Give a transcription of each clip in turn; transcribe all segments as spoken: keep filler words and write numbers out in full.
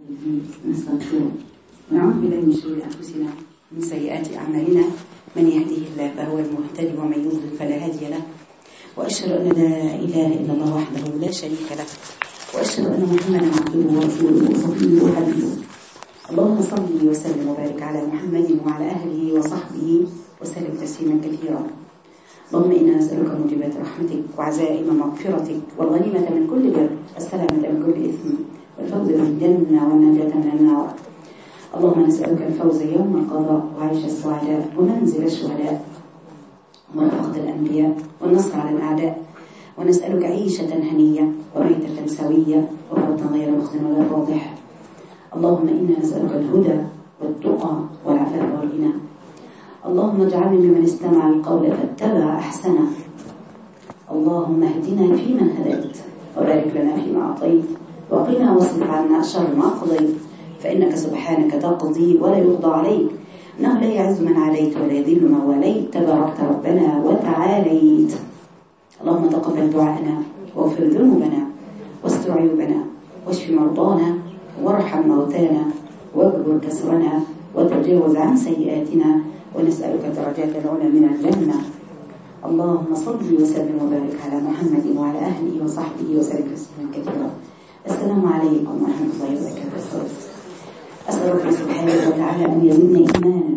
نستغفره ونعوذ بالله من شرور أنفسنا ومن سيئات أعمالنا. من يهده الله فهو المهتدي ومن يضلل فلا هادي له. وأشهد أن لا إله إلا الله وحده لا شريك له، وأشهد أن محمدا عبده ورسوله وصفيه وحبيبه. اللهم صل وسلم وبارك على محمد وعلى أهله وصحبه وسلم تسليما كثيرا. اللهم إنا نسألك موجبات رحمتك وعزائم مغفرتك والغنيمة من كل بر، السلامة من كل إثم، والفوز بالجنة والنجاة من النار. اللهم نسألك الفوز يوم القضاء وعيش السعداء ومنزل الشهداء ومرافقة الأنبياء والنصر على الأعداء. ونسألك عيشة هنية وميتة سوية وموتا غير مخزن ولا فاضح. اللهم إنا نسألك الهدى والتقى والعفاف والغنى. اللهم اجعلني ممن استمع القول فاتبع أحسنه. اللهم اهدنا فيمن هديت وبارك لنا فيما أعطيت وقنا واصرف عنا شر ما قضيت، فإنك سبحانك تقضي ولا يقضى عليك، إنه لا يعز من عليت ولا يذل من واليت، تباركت ربنا وتعاليت. اللهم تقبل دعاءنا واغفر ذنوبنا واستر عيوبنا واشف مرضانا وارحم موتانا واجبر كسرنا وتجاوز عن سيئاتنا، ونسألك درجات العلى من الجنة. اللهم صل وسلم وبارك على محمد وعلى أهله وصحبه وسلم تسليما كثيرا. السلام عليكم ورحمة الله وبركاته. أسأل ربنا سبحانه وتعالى أن يزيدنا إيمانا.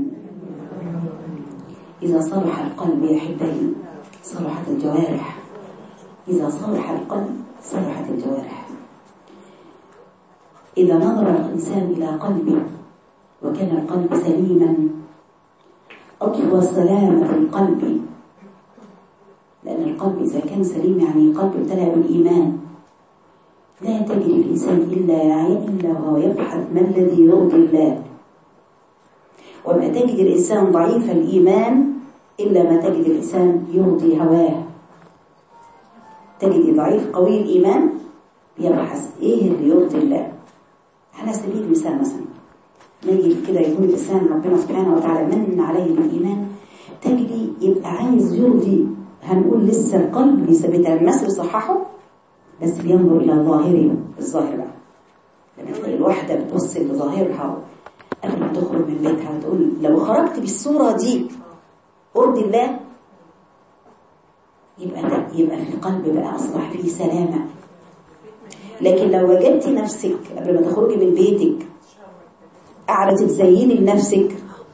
إذا صلح القلب يا حبايبي صلحت الجوارح. إذا صلح القلب صلحت الجوارح. إذا نظر الإنسان إلى قلبه وكان القلب سليما أطلب السلامة في القلب، لأن القلب إذا كان سليم يعني قلب امتلأ بالإيمان. لا تجد الإنسان إلا إلا وهو يبحث ما الذي يرضي الله، وما تجد الإنسان ضعيف الإيمان إلا ما تجد الإنسان يرضي هواه. تجد ضعيف قوي الإيمان يبحث إيه اللي يرضي الله. على سبيل المثال مثلا نجي كده يكون الإنسان ربنا سبحانه وتعالى من عليه بالإيمان، تجدي يبقى عايز يرضي، هنقول لسه القلب بيثبتها المثل صححه، بس بينظر إلى ظاهره الظاهر بقى. لما تلاقي الواحدة بتوصل لظاهرها قبل ما تخرج من بيتها وتقول لو خرجت بالصورة دي أرضي الله، يبقى يبقى في القلب بقى أصبح فيه سلامة. لكن لو وجدت نفسك قبل ما تخرجي من بيتك قاعدة تزيني لنفسك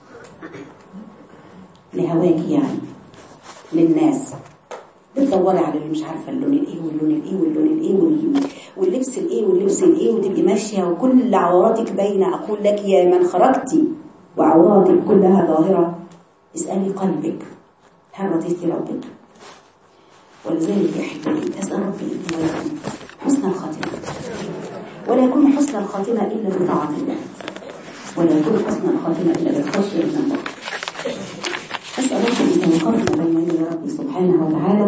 لهواك، يعني للناس بتدوري على اللي مش عارفه اللون الايه واللون الايه واللون الايه واللبس الايه واللبس الايه، وتبقي ماشيه وكل عوراتك باينه. اقول لك يا من خرجتي وعوراتك كلها ظاهره، اسالي قلبك هل رضيتي ربك؟ ولذلك يا حبيبي اسال ربي ان يكون حسن الخاتمه، ولا يكون حسن الخاتمه الا بطاعه الله، ولا يكون حسن الخاتمه الا بالخشيه من الله. أسأل ربي إذا وقفنا بين يدي ربي سبحانه وتعالى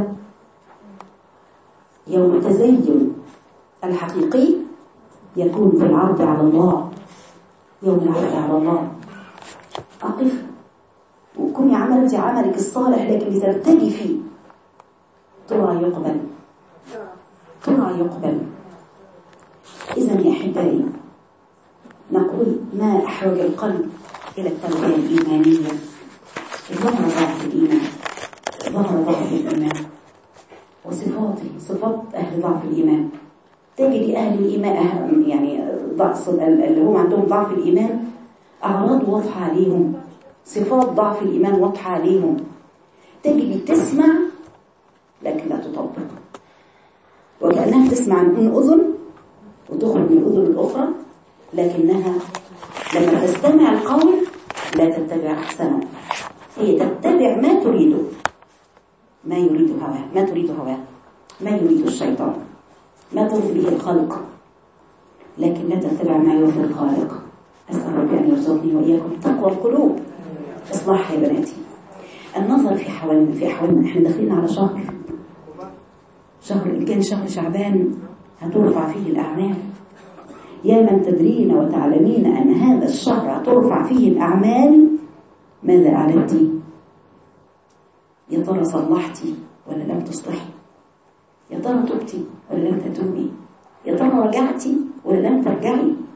يوم التزين الحقيقي يكون في العرض على الله. يوم العرض على الله أقف وكوني عملتي عملك الصالح لكن بترتجي فيه، ترى يقبل ترى يقبل. إذن يا أحبائي نقول ما أحوج القلب إلى التربية الإيمانية. ظهر ضعف الإيمان ظهر ضعف الإيمان وصفاته صفات أهل ضعف الإيمان. تجد أهل الإيمان يعني ضعف اللي هم عندهم ضعف الإيمان أعراض واضحة عليهم، صفات ضعف الإيمان واضحة عليهم. تجد تسمع لكن لا تطبق، وكأنها تسمع من أذن وتخرج من الأذن الأخرى، لكنها لما تستمع القول لا تتبع أحسنه. هي تتبع ما تريده، ما يريد هواه ما تريد هواه ما يريد الشيطان، ما ترضي به الخلق، لكن لا تتبع ما يرضي الخالق. أسأل ربي أن يرزقني وإياكم تقوى القلوب. إصلاح يا بناتي النظر في حوالنا في حوالنا. احنا داخلين على شهر شهر إن كان شهر شعبان هترفع فيه الأعمال. يا من تدرين وتعلمين أن هذا الشهر هترفع فيه الأعمال، ماذا أعلنتي؟ يا ترى صلحتي ولا لم تصلحي؟ يا ترى تبتي ولا لم تتوبي؟ يا ترى رجعتي ولا لم ترجعي؟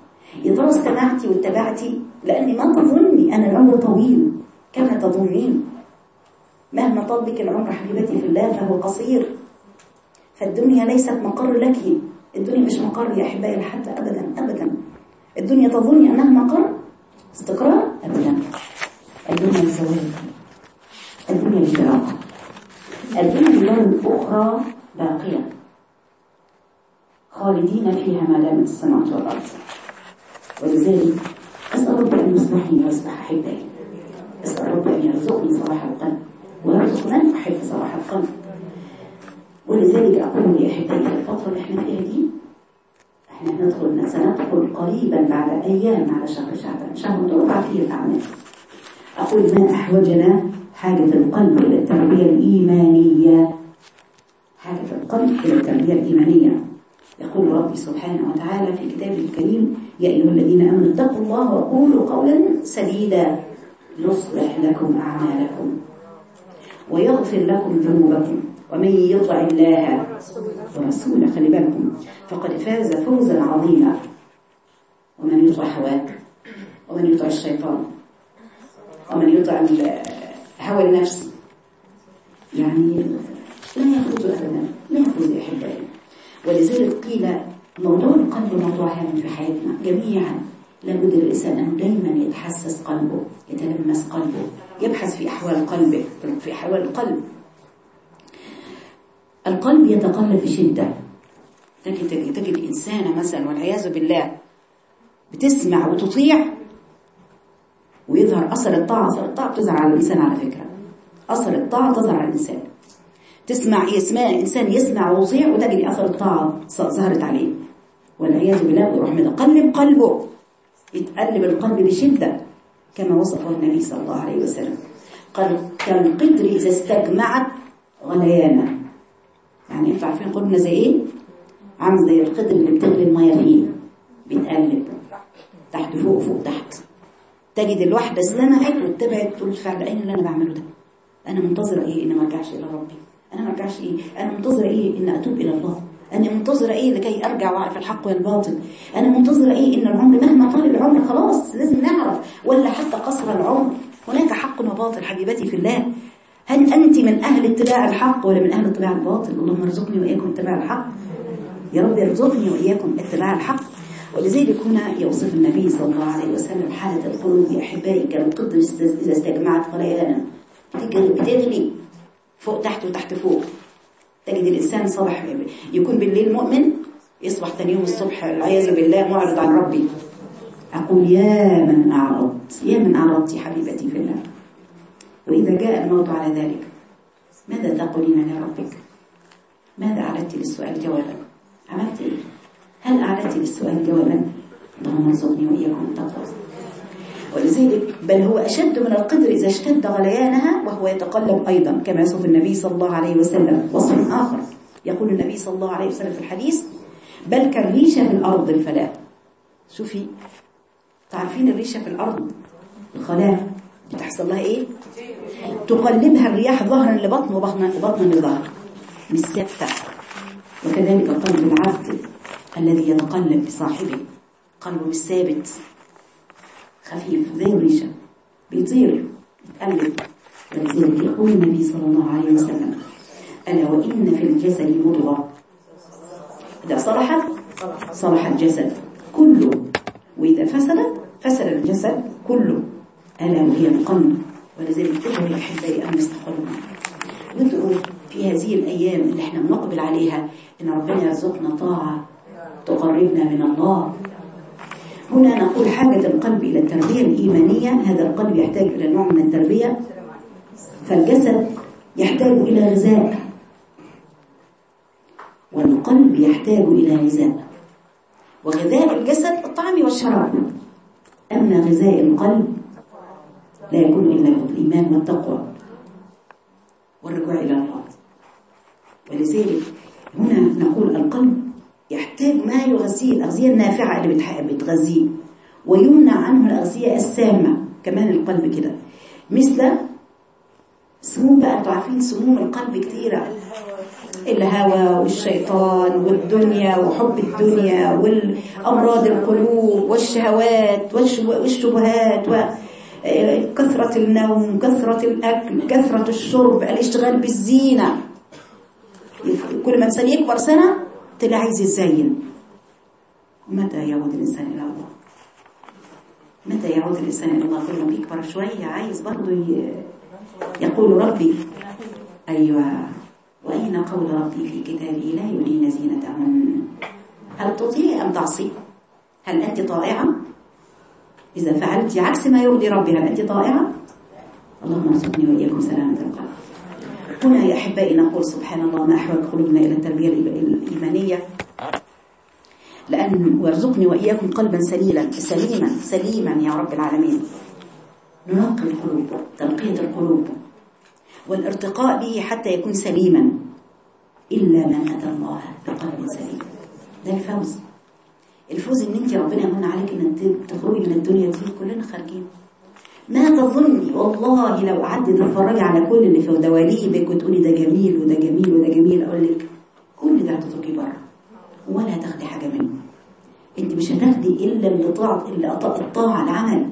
يا ترى استمعتي واتبعتي؟ لأني ما تظني أن العمر طويل كما تظنين. مهما طال بك العمر حبيبتي في الله فهو قصير. فالدنيا ليست مقر لك، الدنيا مش مقر يا أحبائي لحد أبدا أبدا. الدنيا تظني أنها مقر استقرار؟ أبدا. الدنيا للزواج، الدنيا للفراق، الدنيا لله الأخرى باقية خالدين فيها ما دامت السماوات والأرض. ولذلك أسأل ربي أن يصلحني ويصلح أحبائي، أسأل ربي أن يرزقني صلاح القلب ويرزق من أحب صلاح القلب. ولذلك أقول يا أحبائي في الفترة اللي احنا فيها دي، احنا ندخل سندخل قريبا بعد أيام على شهر شعبان، شهر ترفع فيه الأعمال. أقول ما أحوجنا حاجة القلب إلى التربية الإيمانية، حاجة القلب إلى التربية الإيمانية. يقول ربي سبحانه وتعالى في كتابه الكريم: يا أيها الذين آمنوا اتقوا الله وقولوا قولا سديدا يصلح لكم أعمالكم ويغفر لكم ذنوبكم ومن يطع الله ورسوله، خلي بالكم، فقد فاز فوزا عظيما. ومن يطع هواك، ومن يطع الشيطان، ومن يطع هوى النفس، يعني لا يفوز أبدا، لا يفوز يا أحبائي. ولذلك قيل موضوع القلب موضوع هام في حياتنا جميعا. لابد الإنسان أن دائما يتحسس قلبه، يتلمس قلبه، يبحث في أحوال قلبه، في أحوال القلب. القلب يتقلب بشدة. تجد, تجد إنسانة مثلا والعياذ بالله بتسمع وتطيع ويظهر أثر الطاعة. أثر الطاعة بتظهر على الإنسان على فكرة، أثر الطاعة تظهر على الإنسان. تسمع يسمع إنسان يسمع ويطيع وتجد أثر الطاعة ظهرت عليه، والعياذ بالله يروح متقلب قلبه، يتقلب القلب بشدة كما وصفه النبي صلى الله عليه وسلم. قال كالقدر إذا استجمعت غليانا. يعني انتوا عارفين قلنا زي ايه؟ عامل زي القدر اللي بتغلي الميه فيه، بيتقلب تحت فوق فوق تحت. تجد الواحده سمعت واتبعت تقول فعلا ايه اللي انا بعمله ده؟ انا منتظره ايه؟ ان ما ارجعش الى ربي. انا ما ارجعش ايه؟ انا منتظره ايه؟ ان اتوب الى الله. انا منتظره ايه لكي ارجع واعرف الحق والباطل. انا منتظره ايه؟ ان العمر مهما طال العمر خلاص لازم نعرف، ولا حتى قصر العمر هناك حق وباطل حبيبتي في الله. هل أنت من أهل اتباع الحق ولا من أهل اتباع الباطل؟ اللهم ارزقني وإياكم اتباع الحق، يا رب ارزقني وإياكم اتباع الحق. ولذلك هنا يوصف النبي صلى الله عليه وسلم حالة القلوب يا أحبائي كالقدر إذا استجمعت غليانا، بتغلي فوق تحت وتحت فوق. تجد الإنسان صبح يكون بالليل مؤمن، يصبح ثاني يوم الصبح العياذ بالله معرض عن ربي. أقول يا من أعرضت، يا من أعرضت حبيبتي في الله. وإذا جاء الموت على ذلك ماذا تقولين لربك؟ ماذا أعددت للسؤال جوابا؟ عملت إيه؟ هل أعددت للسؤال جوابا؟ اللهم ارزقني وإياكم التقوى. ولذلك بل هو أشد من القدر إذا اشتد غليانها وهو يتقلب أيضا كما يصف النبي صلى الله عليه وسلم وصف آخر. يقول النبي صلى الله عليه وسلم في الحديث: بل كالريشة في الأرض الفلاة. شوفي، تعرفين الريشة في الأرض الخلاة بتحصل لها ايه؟ تقلبها الرياح ظهرا لبطن وبطنا لبطن لظهر، مش ثابته. وكذلك قلب العبد الذي يتقلب بصاحبه، قلبه مش ثابت، خفيف زي الريشه، بيطير يتقلب. ولذلك يقول النبي صلى الله عليه وسلم: الا وان في الجسد مضغه اذا صلحت صلح الجسد كله، واذا فسدت فسد الجسد كله، ألا وهي القلب. ولذلك ادعوا يا أحبائي أن نستقرنا، ندعو في هذه الأيام اللي احنا بنقبل عليها إن ربنا يرزقنا طاعة تقربنا من الله. هنا نقول حاجة القلب إلى التربية الإيمانية. هذا القلب يحتاج إلى نوع من التربية، فالجسد يحتاج إلى غذاء والقلب يحتاج إلى غذاء. وغذاء الجسد الطعام والشراب، أما غذاء القلب لا يكون إلا بالإيمان والتقوى والرجوع إلى الله. ولذلك هنا نقول القلب يحتاج ما يغذيه، الأغذية النافعة اللي بتغذيه، ويمنع عنه الأغذية السامة. كمان القلب كده مثل سموم، بقى انتوا عارفين سموم القلب كتيرة، الهوى والشيطان والدنيا وحب الدنيا والأمراض القلوب والشهوات والشبهات وكثرة النوم، كثرة الأكل، كثرة الشرب، الاشتغال بالزينة. كل ما إنسان يكبر سنة تلاقي عايز يتزين. متى يعود الإنسان إلى الله؟ متى يعود الإنسان إلى الله؟ كل ما بيكبر شوية عايز برضه يقول ربي. أيوة، وأين قول ربي في كتابه لا يرين زينتهن؟ هل تطيع أم تعصي؟ هل أنت طائعة؟ إذا فعلت عكس ما يرضي ربي هل أنت طائعة؟ اللهم ارزقني وإياكم سلامة القلب. هنا يا أحبائي نقول سبحان الله ما أحوج قلوبنا إلى التربية الإيمانية، لأن وارزقني وإياكم قلبا سليلا سليما سليما يا رب العالمين. ننقي القلوب، تنقية القلوب والارتقاء به حتى يكون سليما. إلا من أتى الله بقلب سليم، ده الفوز. الفوز إن أنت ربنا يمن عليك إن تخرجي من الدنيا دي كلنا خارجين. ما تظني والله لو قعدت تتفرجي على كل اللي في دواليبك وتقولي ده جميل وده جميل وده جميل، أقول لك كل ده هتتركي بره ولا هتاخدي حاجة منه. أنت مش هتاخدي إلا اللي طاعت اللي الطاعة العمل،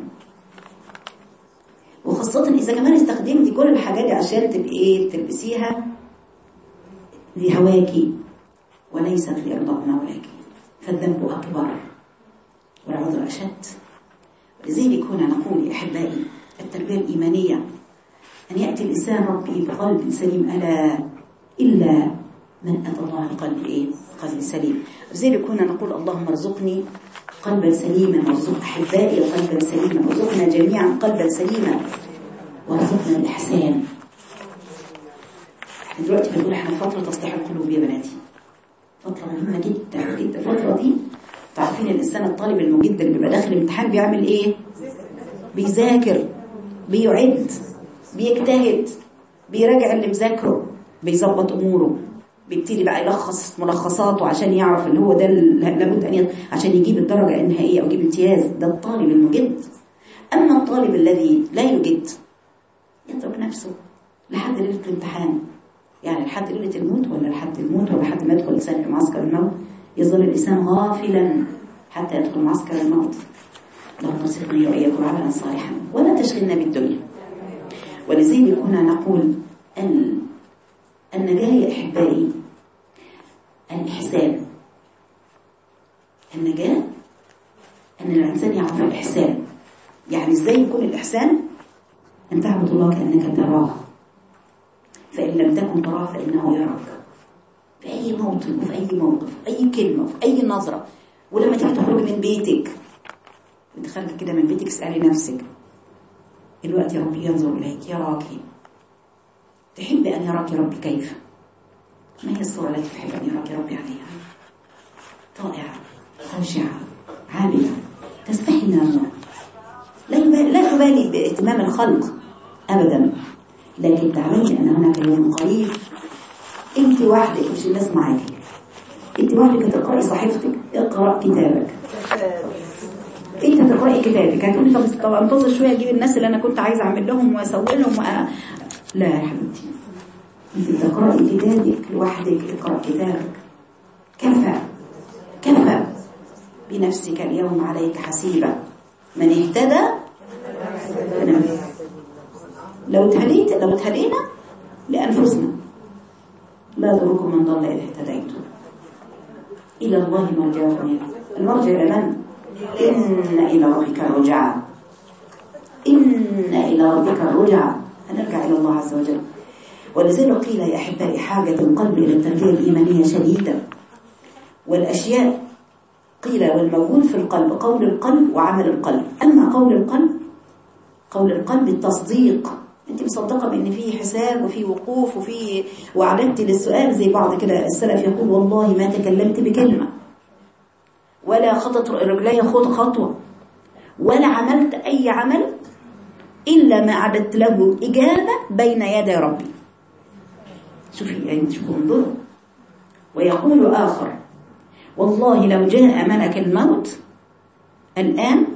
وخاصة إذا كمان استخدمتي كل الحاجات دي عشان تبقي إيه تلبسيها لهواكي وليست لإرضاء مولاكي، فالذنب أكبر والعذر أشد. لذلك هنا نقول يا أحبائي التربية الإيمانية أن يأتي الإنسان ربي بقلب سليم، ألا إلا من أتى الله بقلب إيه؟ قلب سليم. لذلك هنا نقول اللهم ارزقني قلبا سليما، وارزق أحبائي قلبا سليما، وارزقنا جميعا قلبا سليما، وارزقنا الإحسان. احنا دلوقتي بنقول احنا في فترة تصليح القلوب يا بناتي، فترة مهمة جدا جدا. الفترة دي تعرفين الإنسان الطالب المجد اللي بيبقى داخل الامتحان بيعمل إيه؟ بيذاكر، بيعد، بيجتهد، بيراجع اللي مذاكره، بيظبط أموره، بيبتدي بقى يلخص ملخصاته عشان يعرف اللي هو ده لابد أن عشان يجيب الدرجة النهائية أو يجيب امتياز. ده الطالب المجد. أما الطالب الذي لا يجد يترك نفسه لحد ليلة الامتحان، يعني لحد ليلة الموت ولا لحد الموت ولا لحد ما يدخل الإنسان في معسكر الموت. يظل الإنسان غافلا حتى يدخل معسكر الموت. اللهم ارزقنا وإياكم عملا صالحا ولا تشغلنا بالدنيا. ولذلك هنا نقول أن النجاة يا أحبائي الإحسان. النجاة أن الإنسان يعرف الإحسان. يعني إزاي يكون الإحسان؟ أن تعبد الله كأنك تراه، فإن لم تكن تراه فإنه يراك في أي موطن وفي أي موقف، في أي كلمة وفي أي نظرة. ولما تيجي تخرج من بيتك وانت خارجه كده من بيتك اسألي نفسك الوقت يا ربي ينظر إليك يراكي، تحب أن يراك ربي كيف؟ ما هي الصورة التي تحب أن يراك ربي عليها؟ طائعة، خاشعة، عابدة، تستحي من الله، لا تبالي باهتمام الخلق أبدا، لكن تعلمي أن هناك يوم قريب أنت وحدك مش الناس معاك، أنت وحدك تقرأي صحيفتك، اقرأ كتابك، أنت تقرأي كتابك. هتقولي طب طب انتظر شوية أجيب الناس اللي أنا كنت عايزة أعمل لهم وأسوي لهم وأ... لا يا حبيبتي، أنت تقرأي كتابك لوحدك، اقرأ كتابك. كفى كفى بنفسك اليوم عليك حسيبا، من اهتدى فنفسه. لو اتهديت لو اتهدينا لأنفسنا، لا يضركم من ضل إذا اهتديتم، إلى الله مرجعكم. المرجع إلى من؟ إن إلى ربك الرجعى، إن إلى ربك الرجعى، هنرجع إلى الله عز وجل. ولذلك قيل يا أحبائي حاجة القلب إلى التربية الإيمانية شديدة، والأشياء قيل والموجود في القلب قول القلب وعمل القلب. أما قول القلب، قول القلب التصديق، أنت مصدقة بأن فيه حساب وفيه وقوف وفيه وعلمت للسؤال، زي بعض كده السلف يقول والله ما تكلمت بكلمة ولا خطت رجلي خط خطوة ولا عملت أي عمل إلا ما أعددت له إجابة بين يدي ربي. شوفي يعني شوفوا انظروا. ويقول آخر والله لو جاء ملك الموت الآن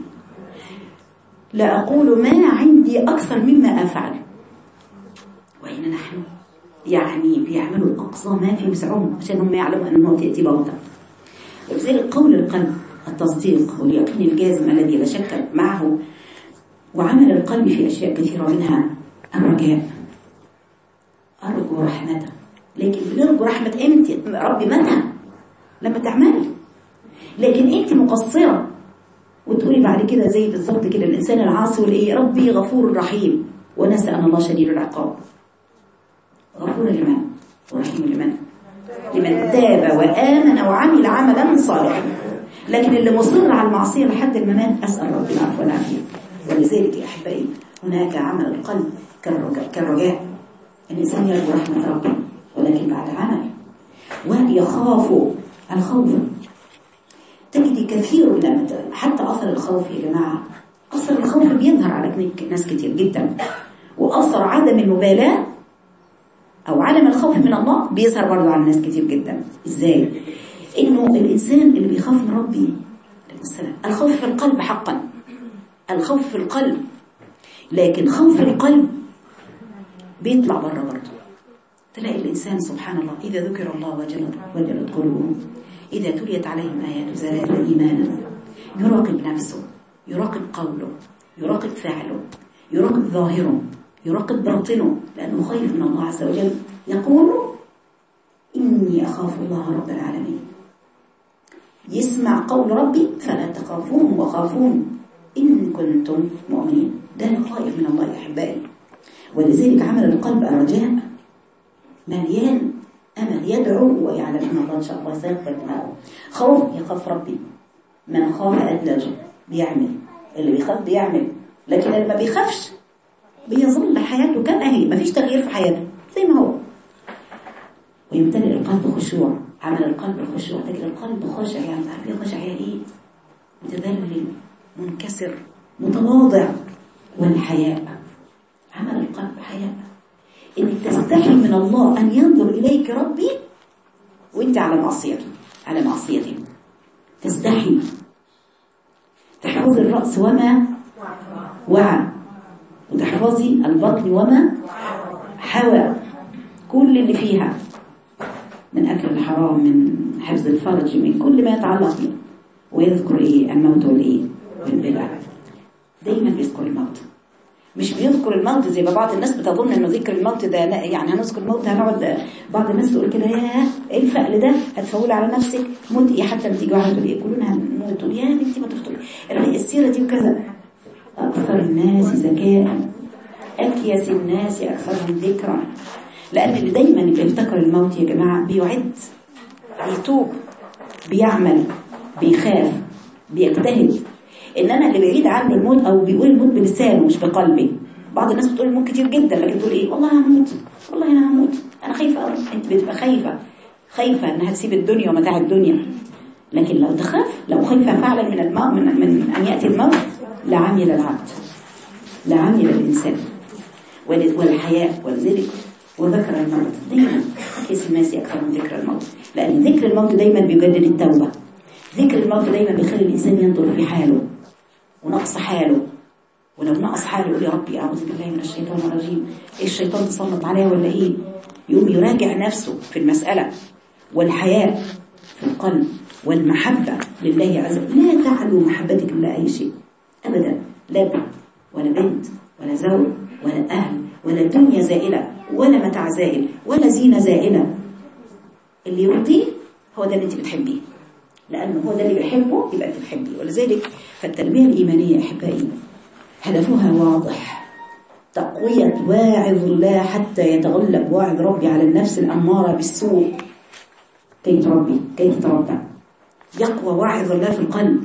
لا أقول ما عندي أكثر مما أفعل. وأين نحن؟ يعني بيعملوا أقصى ما في وسعهم عشان هم يعلموا أن الموت يأتي بغتة. ولذلك قول القلب التصديق واليقين الجازم الذي لا شك معه، وعمل القلب في أشياء كثيرة منها الرجاء، أرجو رحمته. لكن بنرجو رحمة أنت ربي متى؟ لما تعملي. لكن أنت مقصرة وتقولي بعد كده زي بالظبط كده الإنسان العاصي والإيه ربي غفور رحيم، ونسى أن الله شديد العقاب. غفور لمن؟ ورحيم لمن؟ لمن تاب وآمن وعمل عملا صالحا. لكن اللي مصر على المعصية لحد الممات أسأل ربي العفو والعافية. ولذلك يا أحبائي هناك عمل القلب كالرجاء، الإنسان يرجو رحمة ربه ولكن بعد عمل. ويخاف الخوف، تجد كثير من حتى أثر الخوف يا جماعة، أثر الخوف بيظهر على ناس كتير جدا، وأثر عدم المبالاة أو عدم الخوف من الله بيظهر برضه على ناس كتير جدا. إزاي؟ إنه الإنسان اللي بيخاف من ربي، الخوف في القلب حقا، الخوف في القلب، لكن خوف القلب بيطلع بره برضه. تلاقي الإنسان سبحان الله إذا ذكر الله وجلت وجلت قلوبهم، إذا تليت عليهم آيات زادتهم إيمانا، يراقب نفسه، يراقب قوله، يراقب فعله، يراقب ظاهره، يراقب باطنه، لأنه خايف من الله عز وجل. يقول إني أخاف الله رب العالمين. يسمع قول ربي فلا تخافون وخافون إن كنتم مؤمنين. ده خائف من الله يا أحبائي. ولذلك عمل القلب الرجاء مليان أمل، يدعو ويعلم أن الله إن شاء الله سيغفر له. خوف يخاف ربي، من خاف أدلج، بيعمل، اللي بيخاف بيعمل. لكن اللي ما بيخافش بيظل حياته كما هي، ما فيش تغيير في حياته زي ما هو. ويمتلئ القلب خشوع، عمل القلب الخشوع، تجد القلب خاشع. يعني عارفين خاشع يعني ايه؟ متذلل، منكسر، متواضع. والحياء، عمل القلب حياء، انك تستحي من الله ان ينظر اليك ربي وانت على معصيته، على معصيته تستحي. تحفظي الرأس وما وعى، وتحفظي البطن وما حوى، كل اللي فيها من أكل الحرام، من حفظ الفرج، من كل ما يتعلق به. ويذكر إيه؟ الموت والإيه؟ والبدع. دايما بيذكر الموت، مش بيذكر الموت زي ما بعض الناس بتظن إنه ذكر الموت ده يعني هنذكر الموت هنقعد. بعض الناس تقول كده ياه إيه الفقل ده، هتفول على نفسك موت إيه؟ حتى بتيجي واحدة تقول إيه كلنا هنموت، يا بنتي ما تفتكري السيرة دي وكذا. أكثر الناس ذكاء أكيس الناس أكثرهم ذكرا. لأن اللي دايما بيفتكر الموت يا جماعة بيعد، بيتوب، بيعمل، بيخاف، بيجتهد. إنما اللي بعيد عنه الموت أو بيقول الموت بلسانه مش بقلبه. بعض الناس بتقول الموت كتير جدا لكن تقول إيه والله هموت، والله أنا هموت، أنا خايفة أوي. أنت بتبقى خايفة خايفة إنها تسيب الدنيا ومتاع الدنيا. لكن لو تخاف، لو خايفة فعلا من الموت، من, من أن يأتي الموت، لعمل العبد، لعمل الإنسان. والحياء. ولذلك وذكر الموت دايما، كيس الناس أكثر من ذكر الموت، لأن ذكر الموت دايما بيجدد التوبة. ذكر الموت دايما بيخلي الإنسان ينظر في حاله ونقص حاله، ولو نقص حاله يقول يا ربي أعوذ بالله من الشيطان الرجيم، إيه الشيطان تسلط عليه ولا إيه؟ يقوم يراجع نفسه في المسألة. والحياء في القلب، والمحبة لله عز وجل. لا تعلو محبتك إلا أي شيء أبدا، لا ابن ولا بنت ولا زوج ولا أهل ولا دنيا زائلة ولا متاع زائل ولا زينة زائلة. اللي يرضيه هو ده اللي انت بتحبيه، لأنه هو ده اللي بيحبه يبقى انت بتحبيه. ولذلك فالتربية الإيمانية يا أحبائي هدفها واضح، تقوية واعظ الله حتى يتغلب واعظ ربي على النفس الأمارة بالسوء. كيف تربي؟ كيف تتربى؟ يقوى واعظ الله في القلب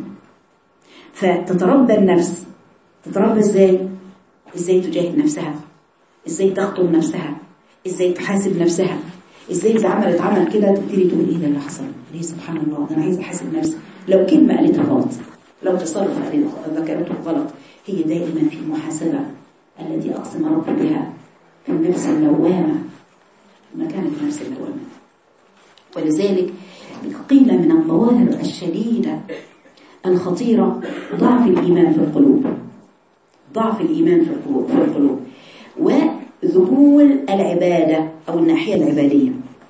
فتتربى النفس. تتربى ازاي؟ ازاي تجاهد نفسها، ازاي تخطب نفسها، ازاي تحاسب نفسها، ازاي اذا عملت عمل كده تبتدي تقول ايه ده اللي حصل ليه، سبحان الله ده انا عايزه احاسب نفسي. لو كلمه قالتها غلط، لو تصرف ذكرته غلط، هي دائما في المحاسبه التي اقسم ربي بها في النفس اللوامه، مكانه النفس اللوامه. ولذلك قيل من الظواهر الشديده الخطيره ضعف الايمان في القلوب، ضعف الإيمان في القلوب, في القلوب. ذهول العبادة أو الناحية العبادية،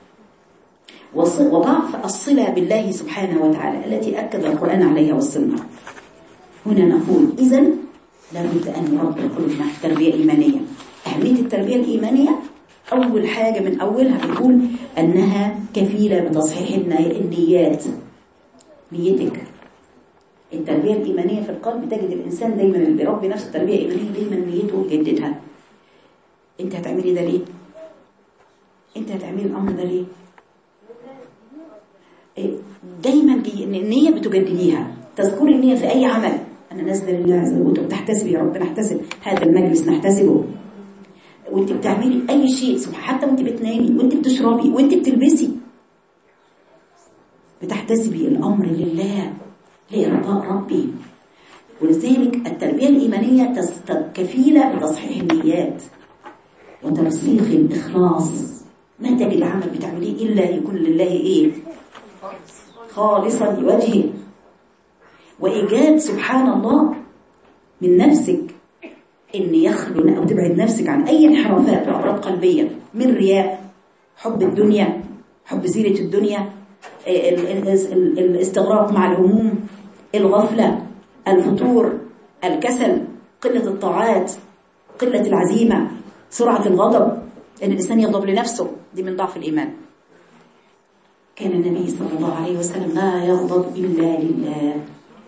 وضعف الصلة بالله سبحانه وتعالى التي أكد القرآن عليها والسنة. هنا نقول إذن لابد أن نربي قلوبنا تربية إيمانية. أهمية التربية الإيمانية أول حاجة من أولها بنقول أنها كفيلة بتصحيح النيات. نيتك التربية الإيمانية في القلب، تجد الإنسان دايما اللي بيربي نفسه تربية إيمانية دايما نيته يجددها. أنت هتعملي ده ليه؟ أنت هتعملي الأمر ده ليه؟ دايما النية بتجدديها، تذكري النية في أي عمل. أنا نازلة لله عز وجل، بتحتسبي يا رب نحتسب هذا المجلس نحتسبه، وانت بتعملي أي شيء، حتى وانت بتنامي وانت بتشربي وانت بتلبسي بتحتسبي الأمر لله لإرضاء ربي. ولذلك التربية الإيمانية كفيلة بتصحيح النيات وترسيخ الإخلاص. ما تجد العمل بتعمليه إلا يكون لله إيه؟ خالصا لوجهه، وإيجاد سبحان الله من نفسك إن يخلو أو تبعد نفسك عن أي انحرافات وأمراض قلبية من رياء، حب الدنيا، حب زينة الدنيا، الاستغراق مع الهموم، الغفلة، الفتور، الكسل، قلة الطاعات، قلة العزيمة، سرعة الغضب، أن الإنسان يغضب لنفسه، دي من ضعف الإيمان. كان النبي صلى الله عليه وسلم لا يغضب إلا لله.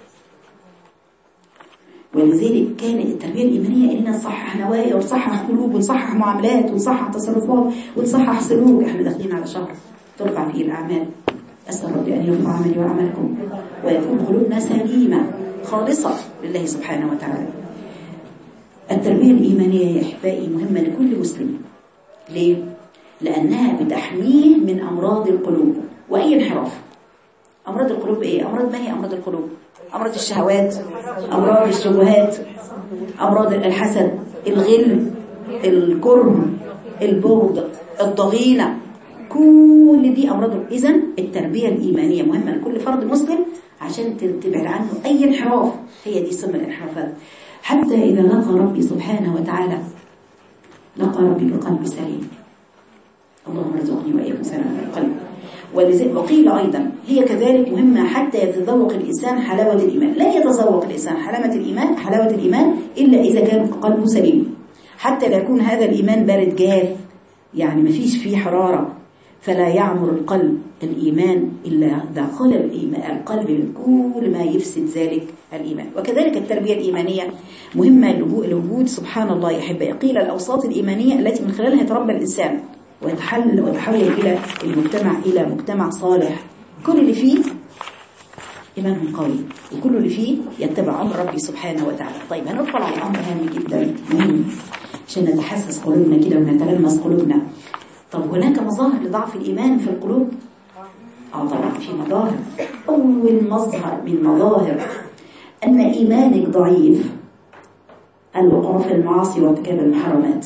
ولذلك كانت التربية الإيمانية إننا نصحح نوايا ونصحح قلوب ونصحح معاملات ونصحح تصرفات ونصحح سلوك. احنا داخلين على شهر ترفع فيه الأعمال، أسأل ربي أن يرفع عملي وعملكم ويكون قلوبنا سليمة خالصة لله سبحانه وتعالى. التربية الإيمانية يا أحبائي مهمة لكل مسلم. ليه؟ لأنها بتحميه من أمراض القلوب وأي انحراف. أمراض القلوب إيه؟ أمراض ما هي أمراض القلوب؟ أمراض الشهوات، أمراض الشبهات، أمراض الحسد، الغل، الكره، البغض، الضغينة، كل دي أمراض. إذن التربية الإيمانية مهمة لكل فرد مسلم عشان تبعد عنه أي انحراف. هي دي سم الانحرافات. حتى إذا لقى ربي سبحانه وتعالى لقى ربي بقلب سليم. اللهم ارزقني وإياكم سلامة القلب. ولذلك وقيل أيضا هي كذلك مهمة حتى يتذوق الإنسان حلاوة الإيمان. لا يتذوق الإنسان حلاوة الإيمان حلاوة الإيمان إلا إذا كان قلبه سليم، حتى لا يكون هذا الإيمان بارد جاف، يعني ما فيش فيه حرارة، فلا يعمر القلب الإيمان إلا دخل القلب من كل ما يفسد ذلك الإيمان. وكذلك التربية الإيمانية مهمة لوجود سبحان الله يحب قيل الأوساط الإيمانية التي من خلالها يتربى الإنسان ويتحل ويتحول إلى المجتمع إلى مجتمع صالح، كل اللي فيه إيمانهم قوي وكل اللي فيه يتبع أمر ربي سبحانه وتعالى. طيب هندخل على أمر هام جدا مهم عشان نتحسس قلوبنا كده ونتلمس قلوبنا. طب هناك مظاهر لضعف الإيمان في القلوب؟ آه طبعا في مظاهر. أول مظهر من مظاهر أن إيمانك ضعيف الوقوع في المعاصي وارتكاب المحرمات.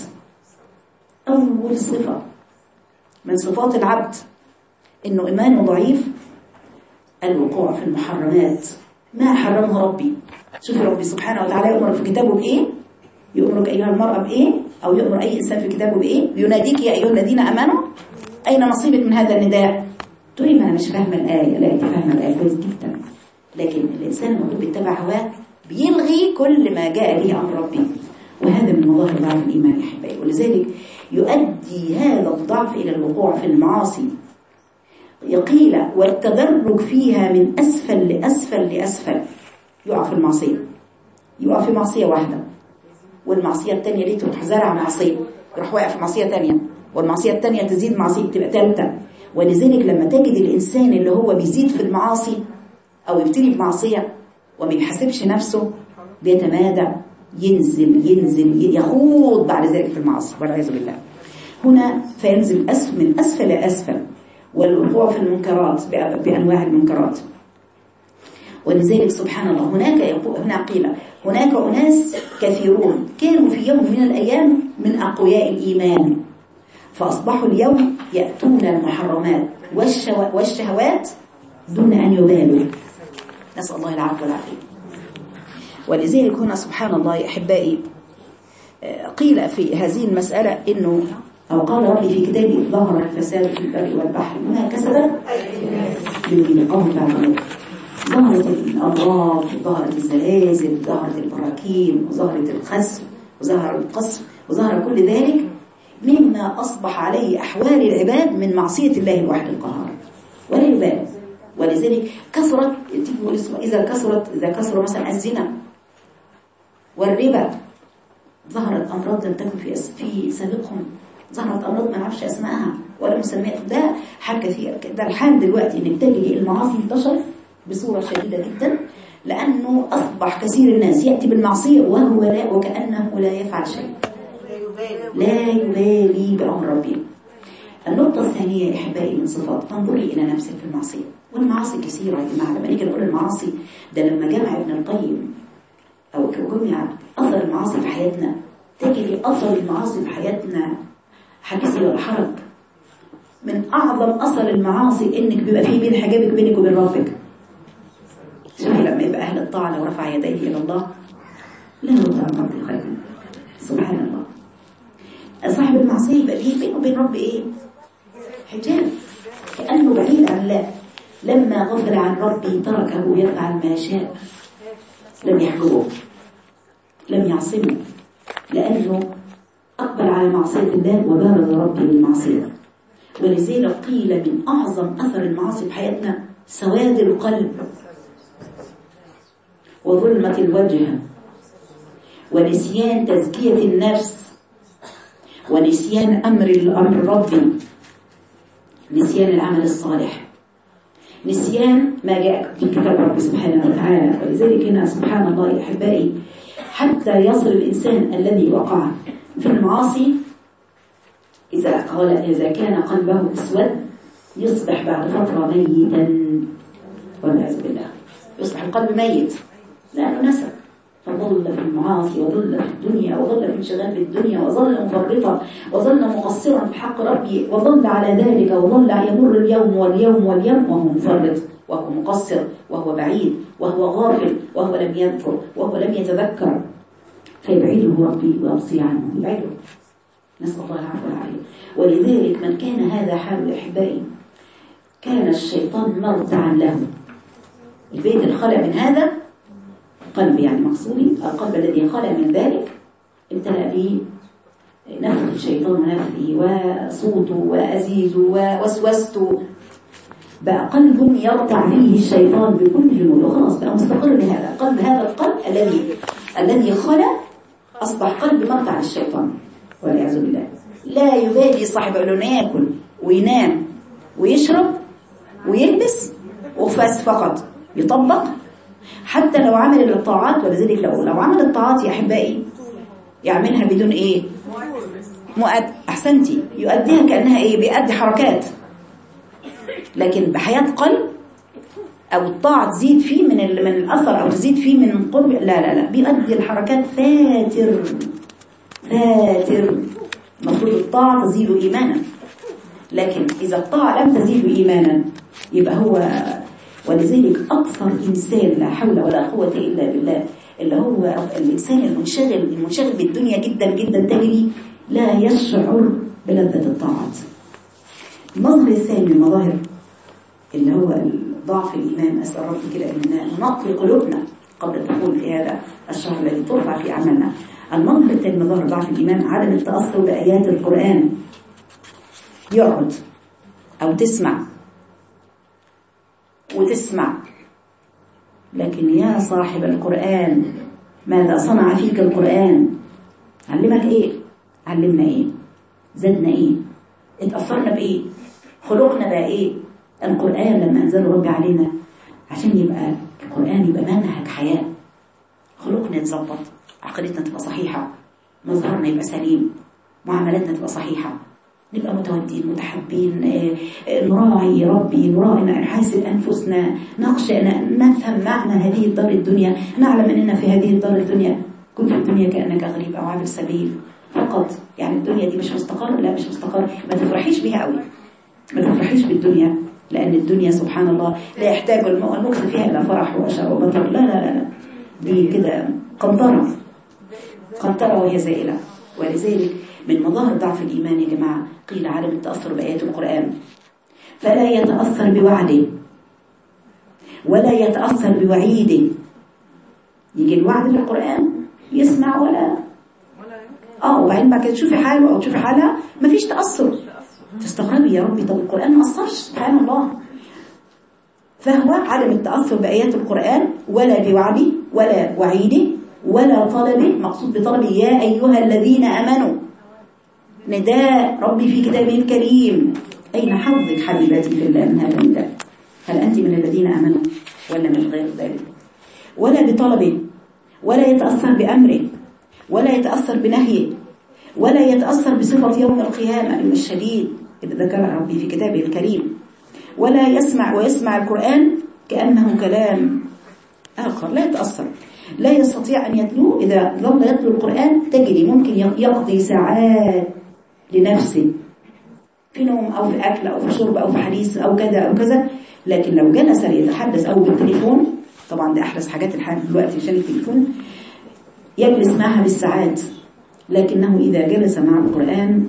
أول صفة من صفات العبد إنه إيمانه ضعيف الوقوع في المحرمات، ما حرمه ربي. شوفوا ربي سبحانه وتعالى يؤمر في كتابه بإيه؟ يؤمرك أيها المرأة بإيه؟ أو يؤمر أي إنسان في كتابه بإيه؟ يناديك يا أيها الذين أمنوا. أين نصيبك من هذا النداء؟ تقولي ما أنا مش فاهمة الآية. لا أنت فاهمة الآية كويس جدا، لكن الإنسان المفروض بيتبع هواه بيلغي كل ما جاء به أمر ربي، وهذا من مظاهر ضعف الإيمان يا أحبائي. ولذلك يؤدي هذا الضعف إلى الوقوع في المعاصي يقيل والتدرج فيها من أسفل لأسفل لأسفل. يقع في المعصية، يقع في معصية واحدة والمعصية الثانية دي تروح زرع معصية، يروح واقع في معصية ثانية والمعصية الثانية تزيد معصية تبقى ثالثة. ولذلك لما تجد الإنسان اللي هو بيزيد في المعاصي أو يبتلي بمعصية وما يحاسبش نفسه بيتمادى، ينزل ينزل يخوض بعد ذلك في المعاصي والعياذ بالله. هنا فينزل أسفل من أسفل لأسفل، والوقوع في المنكرات بأنواع المنكرات. ولذلك سبحان الله هناك يقول هنا قيل هناك أناس كثيرون كانوا في يوم من الأيام من أقوياء الإيمان فأصبحوا اليوم يأتون المحرمات والشهوات دون أن يبالوا، نسأل الله العفو والعافية. ولذلك هنا سبحان الله يا أحبائي قيل في هذه المسألة إنه أو قال ربي في كتابه ظهر الفساد في البر والبحر بما كسبت من قوم تعملون. ظهرت الأمراض وظهرت الزلازل وظهرت البراكين وظهرت الخسف وظهر القصف وظهر كل ذلك مما أصبح عليه أحوال العباد من معصية الله الواحد القهار ولا يبالي. ولذلك كثرت إذا كثرت إذا كثر مثلا الزنا والربا، ظهرت أمراض لم تكن في في سابقهم، ظهرت أمراض ما نعرفش أسمائها ولا مسميات. ده حاجة كثير، ده الحال دلوقتي إن تجري المعاصي انتشر بصورة شديدة جدا، لأنه أصبح كثير الناس يأتي بالمعصية وهو لا وكأنه لا يفعل شيء، لا يبالي بأمر ربه. النقطة الثانية إحبائي من صفات تنظري إلى نفسك في المعصية، والمعاصي كثيرة يا جماعة. لما نيجي نقول المعاصي ده لما جمع ابن القيم أو جمع أثر المعاصي في حياتنا، تجري أثر المعاصي في حياتنا حدث ولا حرج. من أعظم أثر المعاصي إنك بيبقى فيه بين حجابك بينك وبين ربك. شوفي لما يبقى أهل الطاعة لو رفع يديه إلى الله لا يرضى عن ربه خيرا، سبحان الله. صاحب المعصية يبقى فيه بينه وبين رب إيه؟ حجاب، كأنه بعيد عن الله. لما غفل عن ربه تركه يفعل ما شاء، لم يحجبه لم يعصمه، لأنه أقبل على معصية الله وبارز ربي بالمعصية. ولذلك قيل من أعظم أثر المعاصي في حياتنا سواد القلب وظلمة الوجه ونسيان تزكية النفس ونسيان أمر الأمر ربي، نسيان العمل الصالح، نسيان ما جاء في كتاب رب سبحانه وتعالى. ولذلك هنا سبحان الله يا أحبائي حتى يصل الإنسان الذي وقع في المعاصي إذا قال إذا كان قلبه أسود يصبح بعد فترة ميتا والعياذ بالله، يصبح القلب ميت لأنه نسى، فظل في المعاصي وظل في الدنيا وظل في انشغال بالدنيا وظل مفرطا وظل مقصرا في حق ربي وظل على ذلك وظل يمر اليوم واليوم واليوم وهو مفرط وهو مقصر وهو بعيد وهو غافل وهو لم يذكر وهو لم يتذكر، فيبعده ربي ويبصي عنه، يبعده، نسأل الله العفو والعافية. ولذلك من كان هذا حال أحبائي كان الشيطان مرتعا له. البيت الخلى من هذا قلب، يعني مقصودي القلب الذي خلى من ذلك امتلأ به نفخ الشيطان ونفخه وصوته وأزيزه ووسوسته، بقى قلب يرتع فيه الشيطان بكل جنود وخلاص بقى مستقر بهذا القلب. هذا القلب الذي الذي خلى أصبح قلب مرتع الشيطان والعياذ بالله. لا يبالي صاحب أنه ياكل وينام ويشرب ويلبس وفاس فقط يطبق، حتى لو عمل الطاعات. ولذلك لو لو عمل الطاعات يا أحبائي يعملها بدون إيه؟ مؤد أحسنتي، يؤديها كأنها إيه؟ بيؤدي حركات، لكن بحياة قلب أو الطاعة تزيد فيه من من الأثر أو تزيد فيه من قرب، لا لا لا بيؤدي الحركات فاتر فاتر. المفروض الطاعة تزيد إيمانا، لكن إذا الطاعة لم تزيد إيمانا يبقى هو. ولذلك أكثر إنسان لا حول ولا قوة إلا بالله اللي هو الإنسان المنشغل المنشغل بالدنيا جدا جدا تجري لا يشعر بلذة الطاعات. المظهر الثاني من المظاهر اللي هو ضعف الإيمان، أسأل ربي كده أن ننقي قلوبنا قبل دخول في هذا الشهر الذي ترفع فيه أعمالنا. المظهر الثاني من مظاهر ضعف الإيمان عدم التأثر بآيات القرآن. يقعد أو تسمع وتسمع، لكن يا صاحب القرآن ماذا صنع فيك القرآن؟ علمك إيه؟ علمنا إيه؟ زدنا إيه؟ اتأثرنا بإيه؟ خلقنا بقى إيه؟ القرآن لما أنزله ربي علينا عشان يبقى القرآن يبقى منهج حياة، خلقنا يتظبط، عقيدتنا تبقى صحيحة، مظهرنا يبقى سليم، معاملاتنا تبقى صحيحة، نبقى متودين متحبين، نراعي ربي، نراعي نحاسب أنفسنا، نخشى نفهم معنى هذه الدار الدنيا، نعلم أننا في هذه الدار الدنيا كن في الدنيا كأنك غريب أو عابر سبيل فقط. يعني الدنيا دي مش مستقر، لا مش مستقر، ما تفرحيش بها قوي، ما تفرحيش بالدنيا، لأن الدنيا سبحان الله لا يحتاج المكث فيها إلى فرح وأشر وبطر، لا لا لا دي كده قنطرة قنطرة وهي زائلة. ولذلك من مظاهر ضعف الإيمان يا جماعة قيل عدم التأثر بآيات القرآن، فلا يتأثر بوعده ولا يتأثر بوعيده. يجي الوعد في القرآن يسمع ولا اه وبعدين بعد كده تشوفي حاله او تشوفي حالها مفيش تأثر، تستغربي يا ربي طب القرآن ما أثرش، سبحان الله. فهو عدم التأثر بآيات القرآن ولا بوعده ولا وعيده ولا طلبه. مقصود بطلبه يا أيها الذين آمنوا، نداء ربي في كتابه الكريم. أين حظك حبيبتي في الله من هذا النداء؟ هل أنت من الذين آمنوا ولا من غير ذلك؟ ولا بطلبه ولا يتأثر بأمره ولا يتأثر بنهيه ولا يتأثر بصفة يوم القيامة الشديد اللي ذكرها ربي في كتابه الكريم. ولا يسمع ويسمع القرآن كأنه كلام آخر، لا يتأثر، لا يستطيع أن يتلو. إذا ظل يتلو القرآن تجري ممكن يقضي ساعات لنفسه في نوم أو في أكل أو في شرب أو في حديث أو كذا أو كذا. لكن لو جلس ليتحدث أو بالتليفون، طبعا ده أحدث حاجات الحال دلوقتي عشان التليفون، يجلس معها بالساعات. لكنه إذا جلس مع القرآن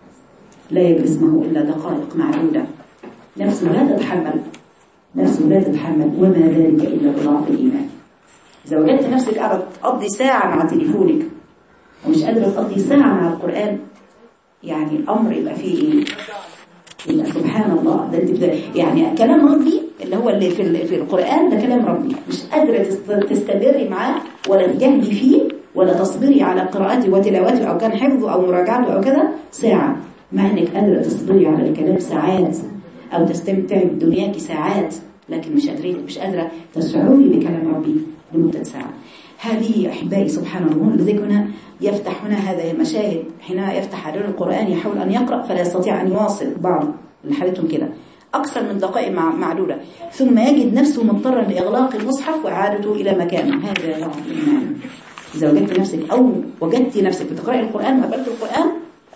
لا يجلس معه إلا دقائق معدودة. نفسه لا تتحمل، نفسه لا تتحمل، وما ذلك إلا بضعف الإيمان. إذا وجدت نفسك قاعدة تقضي ساعة مع تليفونك ومش قادرة تقضي ساعة مع القرآن، يعني الأمر يبقى فيه إيه؟ يبقى سبحان الله. ده انت يعني كلام ربي اللي هو اللي في في القرآن ده كلام ربي، مش قادرة تستمري معاه ولا تجهدي فيه ولا تصبري على قراءته وتلاوته أو كان حفظه أو مراجعته أو كذا ساعة، مع إنك قادرة تصبري على الكلام ساعات أو تستمتعي بدنياك ساعات، لكن مش قادرة مش قادرة تشعري بكلام ربي لمدة ساعة. هذه أحبائي سبحان الله. لذلك هنا يفتح هنا هذا المشاهد، حينما يفتح حرير القرآن يحاول أن يقرأ فلا يستطيع أن يواصل، بعض اللي حالتهم كده أكثر من دقائق معدودة، ثم يجد نفسه مضطرا لإغلاق المصحف وإعادته إلى مكانه. هذا ضعف الإيمان. إذا وجدت نفسك أو وجدت نفسك بتقرأي القرآن وقبلت القرآن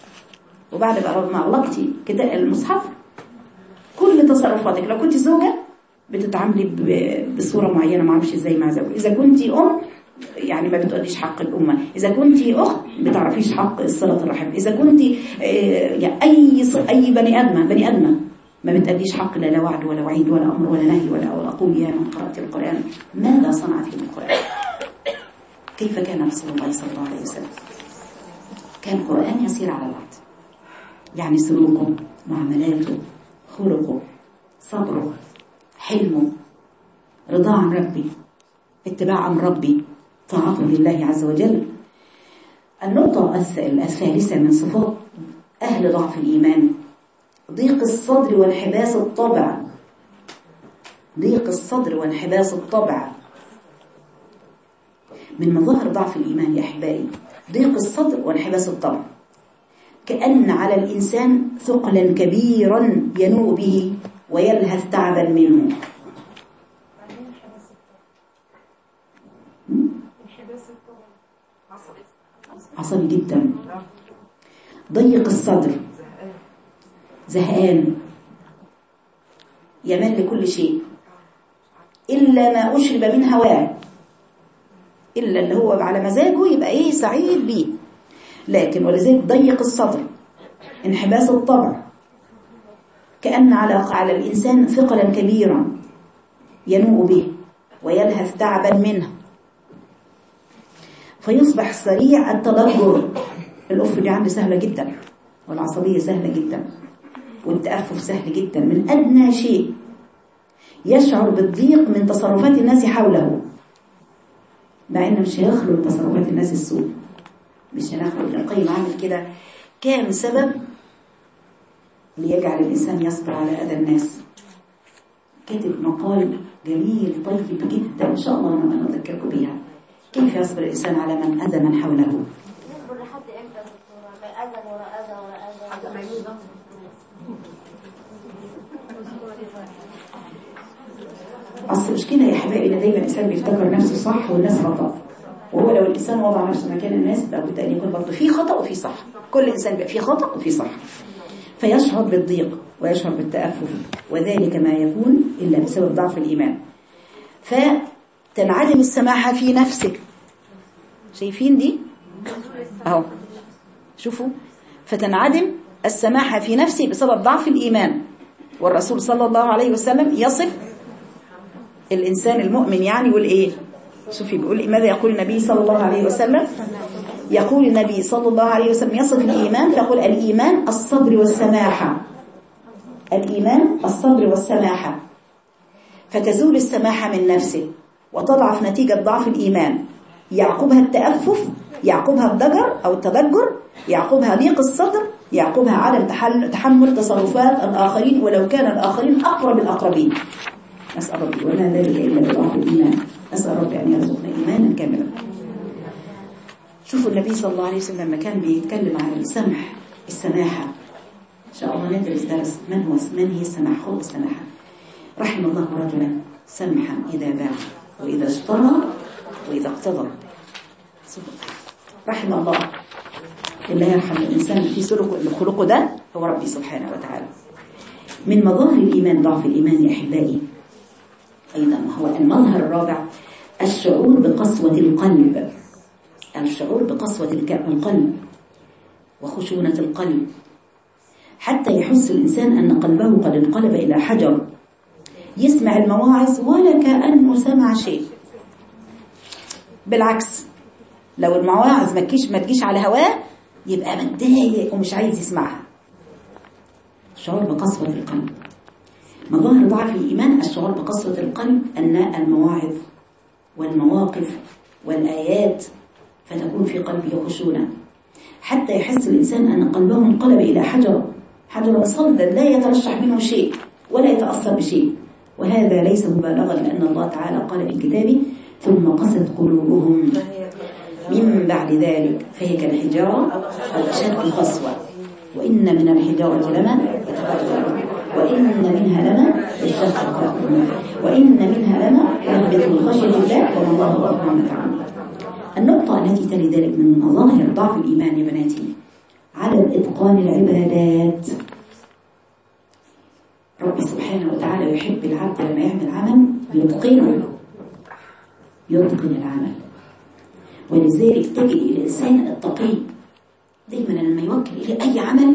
وبعد ما أغلقتي كده المصحف كل تصرفاتك، لو كنت زوجة بتتعاملي بصورة معينة ما اعرفش ازاي مع زوجك، إذا كنت أم يعني ما بتقوليش حق الأمة، إذا كنت أخت بتعرفيش حق صلة الرحم، إذا كنت يعني أي أي بني آدمة بني آدمة ما بتأديش حق لا لا وعد ولا وعيد ولا أمر ولا نهي ولا أقول يا من قرأت القرآن ماذا صنع في القرآن؟ كيف كان رسول الله صلى الله عليه وسلم؟ كان القرآن يسير على الأرض، يعني سلوكه، معاملاته، خلقه، صبره، حلمه، رضا عن ربي، اتباع أمر ربي، طاعته لله عز وجل. النقطة الثالثة من صفات أهل ضعف الإيمان ضيق الصدر وانحباس الطبع. ضيق الصدر وانحباس الطبع من مظاهر ضعف الإيمان يا أحبائي. ضيق الصدر وانحباس الطبع، كأن على الإنسان ثقلا كبيرا ينوء به ويلهث تعبا منه. عصبي جدا، ضيق الصدر، زهقان، يمل لكل شيء إلا ما أشرب من هواه، إلا اللي هو على مزاجه يبقى إيه سعيد بيه. لكن ولذلك ضيق الصدر، انحباس الطبع، كأن على على الإنسان ثقلا كبيرا ينوء به ويلهث تعبا منه، فيصبح سريع التضجر. الأف دي عندي سهلة جدا، والعصبية سهلة جدا، والتأفف سهل جدا. من أدنى شيء يشعر بالضيق من تصرفات الناس حوله، مع إنه مش هيخلو من تصرفات الناس السوء، مش هنخلو. ابن القيم عامل كده كام سبب ليجعل الإنسان يصبر على أذى الناس. كاتب مقال جميل طيب جدا إن شاء الله أنا أذكركم بيها. كيف يصبر الإنسان على من أذى من حوله؟ يصبر لحد إمتى دكتورة؟ ما أذى ورا أذى ورا أذى. أصل المشكلة يا حبايبي إن دايما الإنسان بيفتكر نفسه صح والناس خطأ، وهو لو الإنسان وضع نفسه مكان الناس لابد أن يكون برضه في خطأ وفي صح. كل إنسان بيبقى في خطأ وفي صح، فيشعر بالضيق ويشعر بالتأفف، وذلك ما يكون إلا بسبب ضعف الإيمان. فتنعدم السماحة في نفسك. شايفين دي؟ اهو شوفوا، فتنعدم السماحة في نفسه بسبب ضعف الإيمان. والرسول صلى الله عليه وسلم يصف الإنسان المؤمن يعني والإيه، شوفي بيقول ماذا يقول النبي صلى الله عليه وسلم؟ يقول النبي صلى الله عليه وسلم يصف الإيمان فيقول الإيمان الصبر والسماحة، الإيمان الصبر والسماحة، فتزول السماحة من نفسه وتضعف نتيجة ضعف الإيمان، يعقبها التأفف، يعقبها الضجر أو التضجر، يعقبها ضيق الصدر، يعقبها عدم تحمل تصرفات الآخرين ولو كان الآخرين أقرب الأقربين. نسأل ربي ولا ذلك إلا بضعف الإيمان، نسأل ربي أن يرزقنا إيمانا كاملا. شوفوا النبي صلى الله عليه وسلم لما كان بيتكلم عن السمح، السماحة، إن شاء الله ندرس درس من هو من هي السماحة، خلق السماحة. رحم الله رجلا سمحا إذا باع وإذا اشترى وإذا اقتضى. رحم الله، اللي يرحم الإنسان في سلوكه اللي خلقه ده هو ربي سبحانه وتعالى. من مظاهر الإيمان ضعف الإيمان يا أحبائي أيضا هو المظهر الرابع الشعور بقسوة القلب، الشعور بقسوة القلب وخشونة القلب، حتى يحس الإنسان أن قلبه قد انقلب إلى حجر، يسمع المواعظ ولا كأنه سمع شيء. بالعكس لو المواعظ ما تجيش ما تجيش على هواه يبقى متضايق ومش عايز يسمعها. الشعور بقسوة القلب. مظاهر ضعف الإيمان الشعور بقسوة القلب أن المواعظ والمواقف والآيات فتكون في قلبه خشونة، حتى يحس الإنسان أن قلبه انقلب إلى حجر، حجر صلدا لا يترشح منه شيء ولا يتأثر بشيء. وهذا ليس مبالغا لأن الله تعالى قال في كتابه ثم قست قلوبهم من بعد ذلك فهي كالحجارة أو أشد قسوة وإن من الحجارة لما يتفجر وإن منها لما يشقق وإن منها لما يهبط من خشية الله وما الله غفور رحيم. النقطة التي تلي ذلك من مظاهر ضعف الإيمان يا بناتي عدم إتقان العبادات. ربي سبحانه وتعالى يحب العبد لما يعمل عمل يتقنه، يتقن العمل. ولذلك تجد الإنسان التقي دايما لما يوكل إلى أي عمل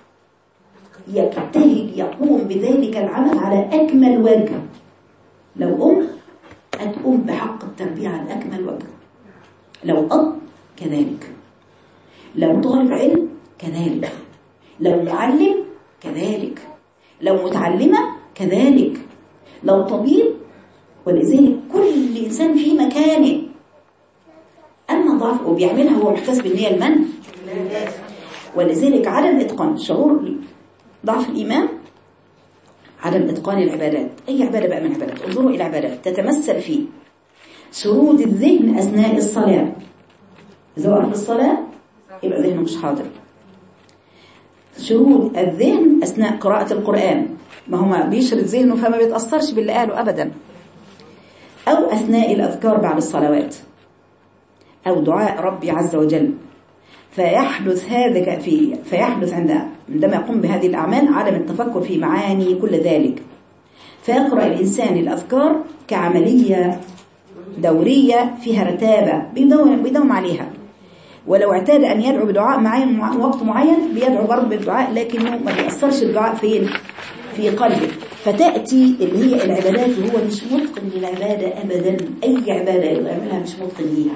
يجتهد يقوم بذلك العمل على أكمل وجه. لو أم هتقوم بحق التربية على أكمل وجه، لو أب كذلك، لو طالب علم كذلك، لو معلم كذلك، لو متعلمة كذلك، لو طبيب. ولذلك كل إنسان في مكانه. أما ضعف وبيعملها هو محتسب النية المن. ولذلك عدم إتقان شعور ضعف الإيمان عدم إتقان العبادات. أي عبادة بقى من عبادات، انظروا إلى العبادات تتمثل في شرود الذهن أثناء الصلاة. إذا وقف الصلاة يبقى ذهنه مش حاضر. شرود الذهن أثناء قراءة القرآن، ما هو بيشرد ذهنه فما بيتأثرش باللي قاله أبدا. أو أثناء الأذكار بعد الصلوات أو دعاء ربي عز وجل، فيحدث هذا في فيحدث عندما يقوم بهذه الأعمال عدم التفكر في معاني كل ذلك، فيقرأ الإنسان الأذكار كعملية دورية فيها رتابة بيدوم, بيدوم عليها. ولو اعتاد أن يدعو بدعاء معين وقت معين بيدعو برضه بالدعاء، لكنه ما بيأثرش الدعاء فين؟ في قلبه. فتأتي اللي هي العبادات وهو مش متقن للعبادة أبدا. أي عبادة يعملها مش متقن ليها،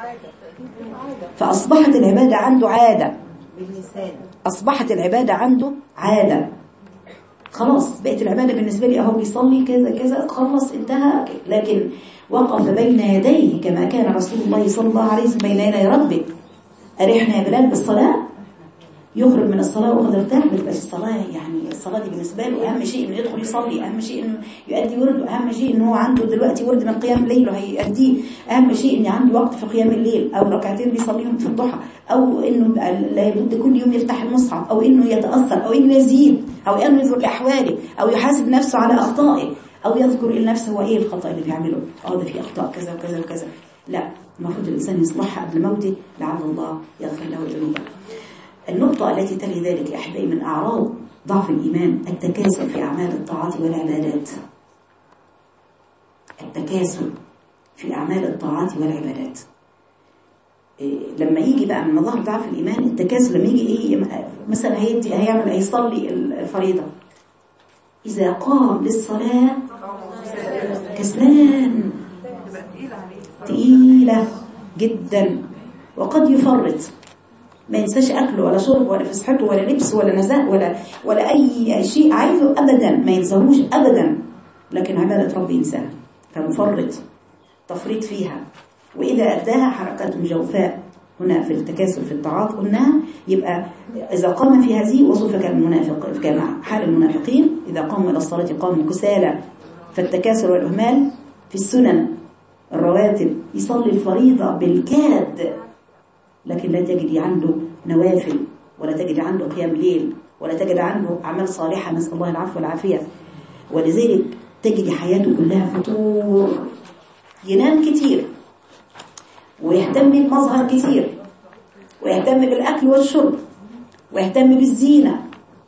فأصبحت العبادة عنده عادة، أصبحت العبادة عنده عادة. خلاص بقت العبادة بالنسبة لي أهو بيصلي كذا كذا خلص انتهى. لكن وقف بين يديه كما كان رسول الله صلى الله عليه وسلم بين يدي ربه. أريحنا يا بلال بالصلاة، يخرج من الصلاة وقد ارتاح. بس الصلاة يعني الصلاة دي بالنسبة له أهم شيء إنه يدخل يصلي، أهم شيء إنه يؤدي ورده، أهم شيء إنه هو عنده دلوقتي ورد من قيام الليل وهيأديه، أهم شيء إنه عنده وقت في قيام الليل أو ركعتين بيصليهم في الضحى، أو إنه لا بد كل يوم يفتح المصحف، أو إنه يتأثر، أو إنه يزيد، أو إنه ينظر لأحواله، أو يحاسب نفسه على أخطائه، أو يذكر لنفسه هو إيه الخطأ اللي بيعمله. أه ده في أخطاء كذا وكذا وكذا. لا، المفروض الإنسان يصلحها قبل موته لعل الله يغفر له ذنوبه. النقطة التي تلي ذلك يا أحبائي من أعراض ضعف الإيمان التكاسل في أعمال الطاعات والعبادات. التكاسل في أعمال الطاعات والعبادات. لما يجي بقى من مظاهر ضعف الإيمان التكاسل، لما يجي إيه مثلا هيدي هيعمل هيصلي الفريضة، إذا قام للصلاة كسلان، تقيلة جدا، وقد يفرط، ما ينساش أكله ولا شرب ولا فسحته ولا لبس ولا نزاء ولا ولا أي شيء عايزه أبدا، ما ينساهوش أبدا، لكن عبادة ربي ينساها، فمفرط تفريط فيها. وإذا أداها حركات جوفاء هنا في التكاسل في الطاعات قلناها، يبقى إذا قام في هذه وصف كالمنافق كما حال المنافقين، إذا قاموا إلى الصلاة قاموا كسالى. فالتكاسل والإهمال في السنن الرواتب، يصلي الفريضة بالكاد لكن لا تجد عنده نوافل، ولا تجد عنده قيام ليل، ولا تجد عنده أعمال صالحة، نسأل الله العفو والعافية. ولذلك تجد حياته كلها فتور، ينام كتير ويهتم بالمظهر كتير، ويهتم بالأكل والشرب، ويهتم بالزينة،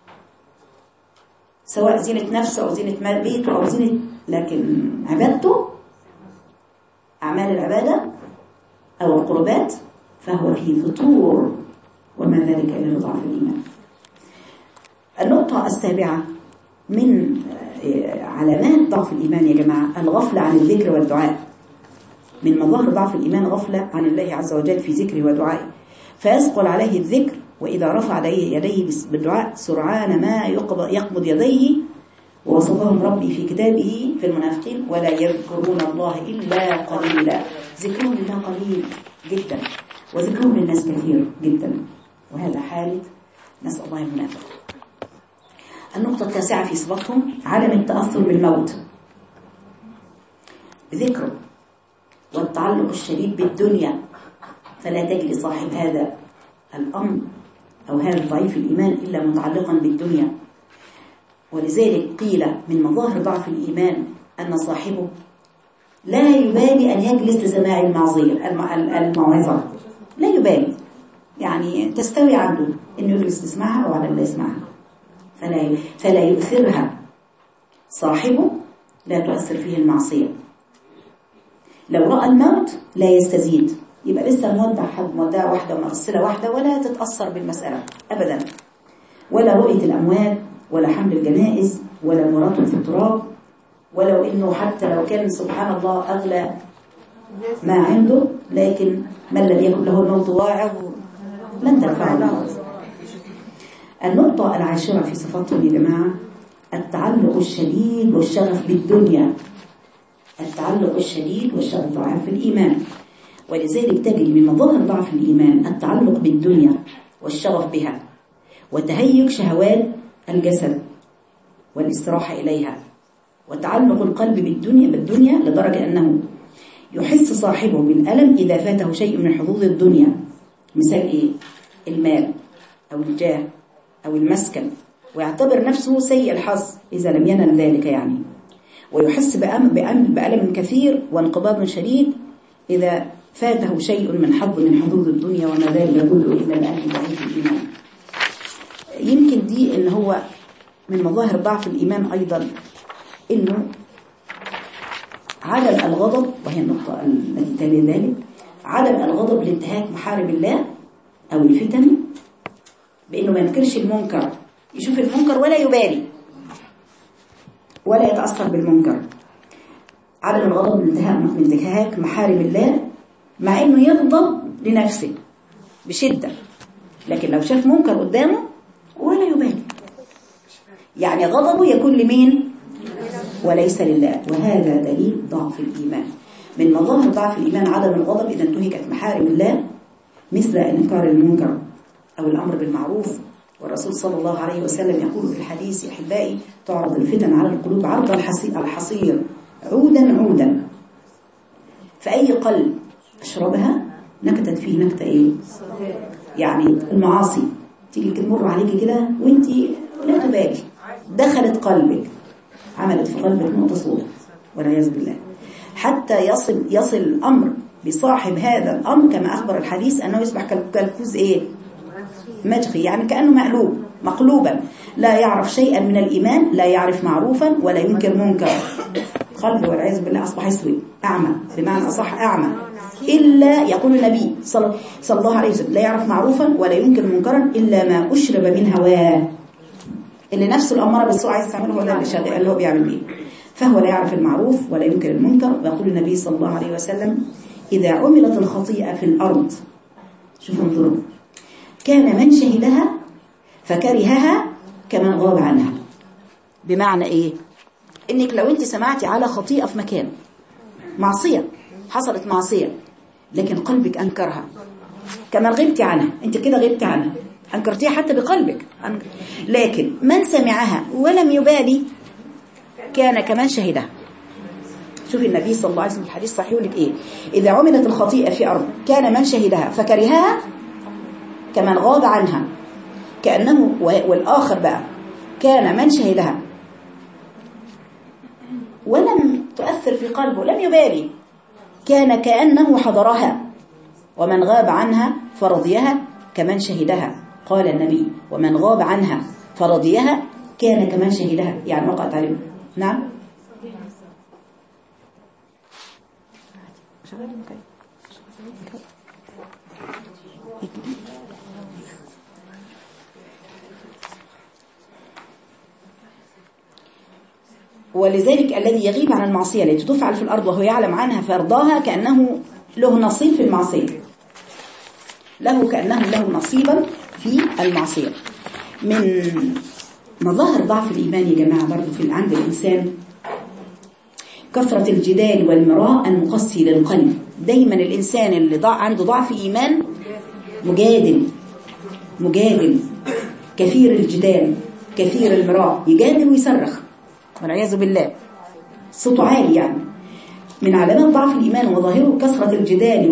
سواء زينة نفسه أو زينة بيته أو زينة، لكن عبادته أعمال العبادة أو القربات فهو في فتور، وما ذلك إلا لضعف الإيمان. النقطة السابعة من علامات ضعف الإيمان يا جماعة الغفلة عن الذكر والدعاء. من مظاهر ضعف الإيمان غفلة عن الله عز وجل في ذكره ودعائه، فيثقل عليه الذكر، وإذا رفع يديه بالدعاء سرعان ما يقبض يديه. ووصفهم ربي في كتابه في المنافقين: ولا يذكرون الله إلا قليلا. ذكرهم لله قليل جدا، وذكرهم للناس كثير جدا، وهذا حالة نسأل الله المنافق. النقطة التاسعة في صفاتهم عدم التأثر بالموت بذكره، والتعلق الشديد بالدنيا، فلا تجد صاحب هذا الأمر أو هذا ضعيف الإيمان إلا متعلقا بالدنيا. ولذلك قيل من مظاهر ضعف الإيمان أن صاحبه لا يبالي أن يجلس لسماع المعصية الموعظة، لا يبالي، يعني تستوي عنده أنه يجلس يسمعها أو على لا يسمعها، فلا فلا يؤثرها. صاحبه لا تؤثر فيه المعصية. لو رأى الموت لا يستزيد، يبقى لسه مودع حد مودع واحدة ومغسلة واحدة ولا تتأثر بالمسألة أبدا، ولا رؤية الأموات، ولا حمل الجنائز، ولا مراته في التراب، ولو إنه حتى لو كان سبحان الله أغلى ما عنده، لكن من لم يكن له الموت واعظ لن تنفعه الموت. النقطة العاشرة في صفاتهم يا جماعة التعلق الشديد والشغف بالدنيا. التعلق الشديد والشغف ضعف الإيمان، ولذلك تجد من مظاهر ضعف الإيمان التعلق بالدنيا والشغف بها، وتهيج شهوات الجسد والاستراحة إليها، وتعلق القلب بالدنيا بالدنيا لدرجة أنه يحس صاحبه بالألم إذا فاته شيء من حظوظ الدنيا. مثال إيه؟ المال أو الجاه أو المسكن، ويعتبر نفسه سيء الحظ إذا لم ينل ذلك يعني، ويحس بألم كثير وانقباض شديد إذا فاته شيء من حظ من حظوظ الدنيا، وما ذلك كله إلا لأهل ضعيف الإيمان. يمكن دي إن هو من مظاهر ضعف الإيمان أيضا إنه عدم الغضب، وهي النقطة التي تلي ذلك، عدم الغضب لانتهاك محارم الله أو الفتن، بإنه ما ينكرش المنكر، يشوف المنكر ولا يبالي ولا يتأثر بالمنكر. عدم الغضب لانتهاك محارم الله، مع إنه يغضب لنفسه بشدة، لكن لو شاف منكر قدامه ولا يبالي، يعني غضبه يكون لمين؟ وليس لله، وهذا دليل ضعف الإيمان. من مظاهر ضعف الإيمان عدم الغضب إذا انتهكت محارم الله، مثل إنكار المنكر أو الأمر بالمعروف. والرسول صلى الله عليه وسلم يقول في الحديث: يا أحبائي تعرض الفتن على القلوب عرض الحصير عودا عودا، فأي قلب أشربها نكتت فيه نكتة إيه؟ يعني المعاصي تيجي تمر عليك كده وانت لا تبالي، دخلت قلبك، عملت في قلبك نقطة سوداء والعياذ بالله، حتى يصل يصل الأمر بصاحب هذا الأمر كما أخبر الحديث أنه يصبح كالكوز إيه؟ مجخي، يعني كأنه مقلوب مقلوبا، لا يعرف شيئا من الإيمان، لا يعرف معروفا ولا ينكر منكر، قلبه والعياذ بالله أصبح يسود، أعمى، بمعنى أصح أعمى، إلا يقول النبي صلى الله عليه وسلم لا يعرف معروفا ولا ينكر منكرا إلا ما أشرب من هواه. اللي نفسه الأمارة بالسوء عايز تعمله هو اللي شغال اللي هو بيعمل بيه، فهو لا يعرف المعروف ولا ينكر المنكر. ويقول النبي صلى الله عليه وسلم إذا عملت الخطيئة في الأرض، شوفوا انظروا، كان من شهدها فكرهها كمن غاب عنها. بمعنى إيه؟ إنك لو أنت سمعتي على خطيئة في مكان، معصية حصلت معصية، لكن قلبك أنكرها كما غبت عنها، أنت كده غبت عنها، أنكرتيها حتى بقلبك، لكن من سمعها ولم يبالي كان كمان شهدها. شوف النبي صلى الله عليه وسلم في الحديث صحيح يقول لك إيه؟ إذا عملت الخطيئة في أرض كان من شهدها فكرهها كمن غاب عنها، كأنه، والآخر بقى كان من شهدها ولم تؤثر في قلبه، لم يبالي، كان كأنه حضرها، ومن غاب عنها فرضيها كمن شهدها. قال النبي ومن غاب عنها فرضيها كان كمن شهدها، يعني وقعت عليه. نعم ولذلك الذي يغيب عن المعصية التي تفعل في الأرض وهو يعلم عنها فيرضاها كأنه له نصيب في المعصية، له كأنه له نصيبا في المعصية. من مظاهر ضعف الإيمان يا جماعة برضو في عند الإنسان كثرة الجدال والمراء المقسي للقلب. دايما الإنسان اللي ضع عنده ضعف إيمان مجادل مجادل كثير الجدال كثير المراء، يجادل ويصرخ والعياذ بالله، صوته عالي. يعني من علامات ضعف الإيمان وظاهره كثرة الجدال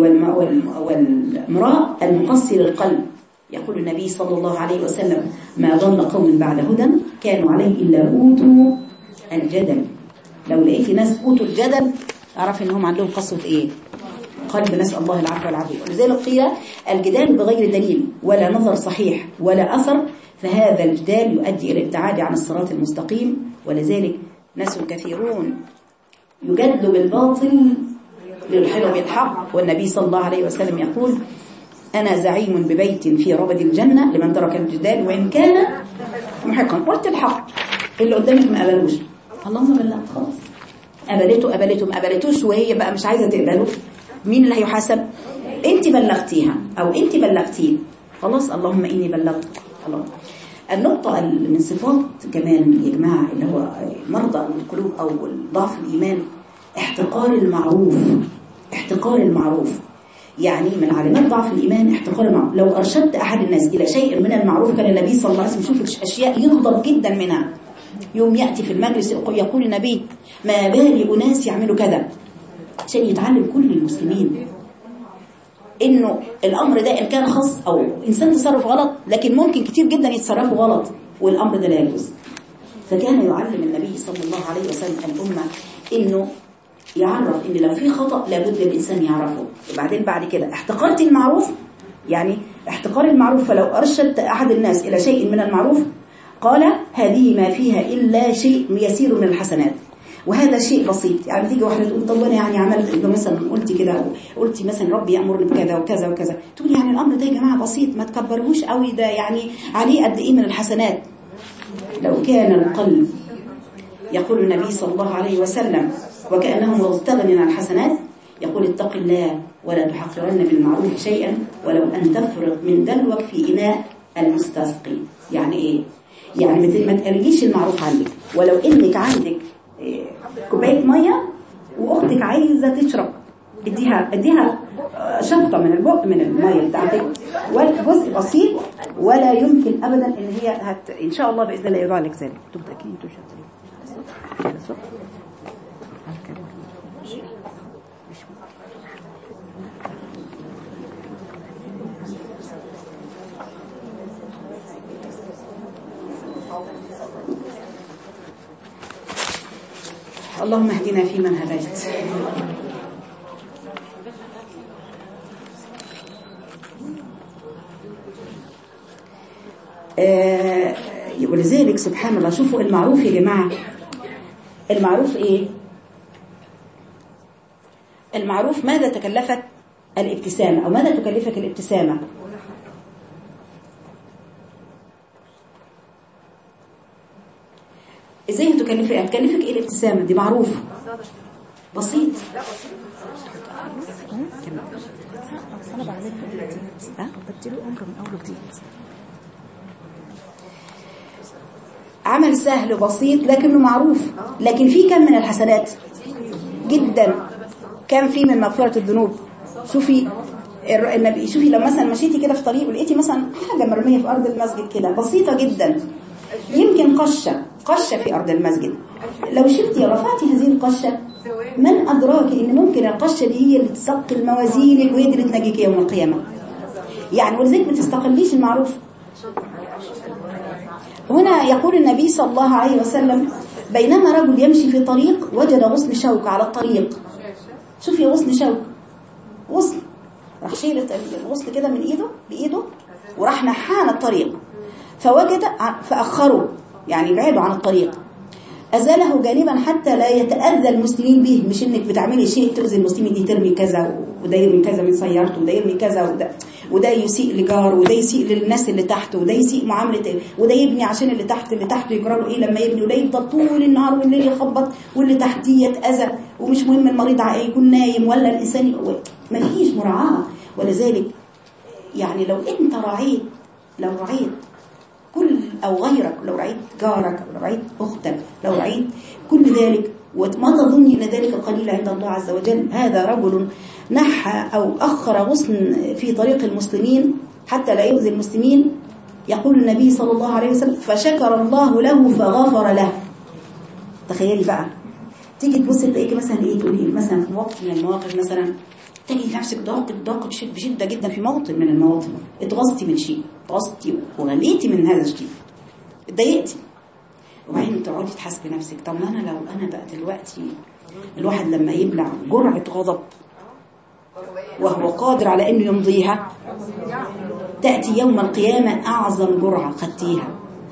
والمراء المقسي للقلب. يقول النبي صلى الله عليه وسلم ما ضل قوم بعد هدى كانوا عليه إلا أوتوا الجدل. لو لقيت ناس أوتوا الجدل أعرف إنهم عندهم قسوة إيه؟ قلب، نسأل الله العفو والعافية. ولذلك قيل الجدال بغير دليل ولا نظر صحيح ولا أثر، فهذا الجدال يؤدي إلى الابتعاد عن الصراط المستقيم. ولذلك ناس كثيرون يجادلوا بالباطل ليلحقوا بالحق، والنبي صلى الله عليه وسلم يقول أنا زعيم ببيت في ربد الجنة لمن ترك الجدال وإن كان محقا. قلت الحق اللي قدامك ما قبلوش، اللهم بلغت خلاص، قبلته قبلته ما قبلتوش وهي بقى مش عايزة تقبله، مين اللي هيحاسب؟ انت بلغتيها او انت بلغتيه، خلاص اللهم اني بلغت. الله. النقطة من صفات كمان يا جماعة اللي هو مرضى القلوب او ضعف الإيمان احتقار المعروف. احتقار المعروف يعني من علامات ضعف الإيمان احتقار المعروف. لو أرشدت أحد الناس إلى شيء من المعروف كان النبي صلى الله عليه وسلم يشوف أشياء يغضب جدا منها. يوم يأتي في المجلس يقول النبي ما بالي أناس يعملوا كذا، عشان يتعلم كل المسلمين إنه الأمر ده إن كان خاص أو إنسان تصرف غلط، لكن ممكن كتير جدا يتصرفوا غلط والأمر ده لا يجوز. فكان يعلم النبي صلى الله عليه وسلم الأمة إنه يعرف إن لو في خطأ لابد الإنسان يعرفه. وبعدين بعد كده احتقرت المعروف، يعني احتقار المعروف. فلو أرشدت أحد الناس إلى شيء من المعروف قال هذه ما فيها إلا شيء يسير من الحسنات، وهذا شيء بسيط. يعني تيجي واحدة تقول طب أنا يعني عملت إنه مثلا قلت كده، قلت مثلا ربي يأمرني بكذا وكذا وكذا، تقول يعني الأمر ده يا جماعة بسيط ما تكبرهوش قوي، ده يعني عليه قد إيه من الحسنات. لو كان القلب يقول النبي صلى الله عليه وسلم وكأنه مغتغن من الحسنات، يقول اتق الله ولا تحقرن بالمعروف شيئا ولو أن تفرغ من دلوك في إناء المستسقي. يعني إيه؟ يعني ما تقلقيش المعروف عندك، ولو إنك عندك كوباية مية وأختك عايزة تشرب، اديها اديها شفطة من البق من المية بتاعتك، والجزء بسيط ولا يمكن أبدا إن هي هت إن شاء الله بإذن الله يضع لك ذلك. تبدأ كي تشتري اللهم اهدنا فيمن هديت آه ولذلك سبحان الله شوفوا المعروف يا جماعة. المعروف ايه؟ المعروف ماذا تكلفت الابتسامة، أو ماذا تكلفك الابتسامة؟ ازاي هتكلفك؟ هتكلفك ايه الابتسامة دي؟ معروف بسيط. انا بعمل ها بديله امر من اول وجديد. عمل سهل وبسيط لكنه معروف، لكن في كم من الحسنات جدا، كم في من مغفرة الذنوب. شوفي النبي، شوفي لو مثلا مشيتي كده في طريق ولقيتي مثلا حاجة مرمية في أرض المسجد كده بسيطة جدا، يمكن قشة قشة في أرض المسجد، لو شلتي رفعتي هذه القشة، من أدراك إن ممكن القشة دي هي اللي تثقل موازينك وهي اللي تنجيك يوم القيامة؟ يعني ولذلك ما تستقليش المعروف. هنا يقول النبي صلى الله عليه وسلم: بينما رجل يمشي في طريق وجد غصن شوك على الطريق. شوفي غصن شوك، غصن، راح شيل الغصن كده من ايده بايده وراح نحان الطريق، فوجد فأخره، يعني بعيده عن الطريق، أزاله جانبا حتى لا يتأذى المسلمين به. مش انك بتعملي شيء تؤذي المسلمين، دي ترمي كذا وده يرمي كذا من سيارته وده يرمي كذا وده وده يسيء لجاره وده يسيء للناس اللي تحته وده يسيء معاملة وده يبني عشان اللي تحت اللي تحته يجرى له ايه لما يبني، وده يفضل طول النهار والليل يخبط واللي تحتيه يتأذى، ومش مهم المريض يكون نايم ولا الإنسان، ما فيش مراعاة. ولذلك يعني لو انت رعيت لو رعيت كل أو غيرك، لو رعيت جارك أو لو رعيت أختك، لو رعيت كل ذلك، وما تظني أن ذلك القليل عند الله عز وجل. هذا رجل نحى أو أخر غصن في طريق المسلمين حتى لا يؤذي المسلمين. يقول النبي صلى الله عليه وسلم: فشكر الله له فغفر له. تخيلي بقى، تيجي تبص تلاقيك مثلا ايه، تقولي مثلا في وقت من المواقف مثلا تجي نفسك ضاقت ضاقت بشدة جدا في موطن من المواطن، اتغصتي من شيء، اتغصتي وغليتي من هذا الشيء، اتضايقتي، وبعدين تقعدي تحاسبي نفسك: طب ما انا لو انا بقى دلوقتي، الواحد لما يبلع جرعة غضب وهو قادر على انه يمضيها، تأتي يوم القيامة اعظم جرعة خدتيها.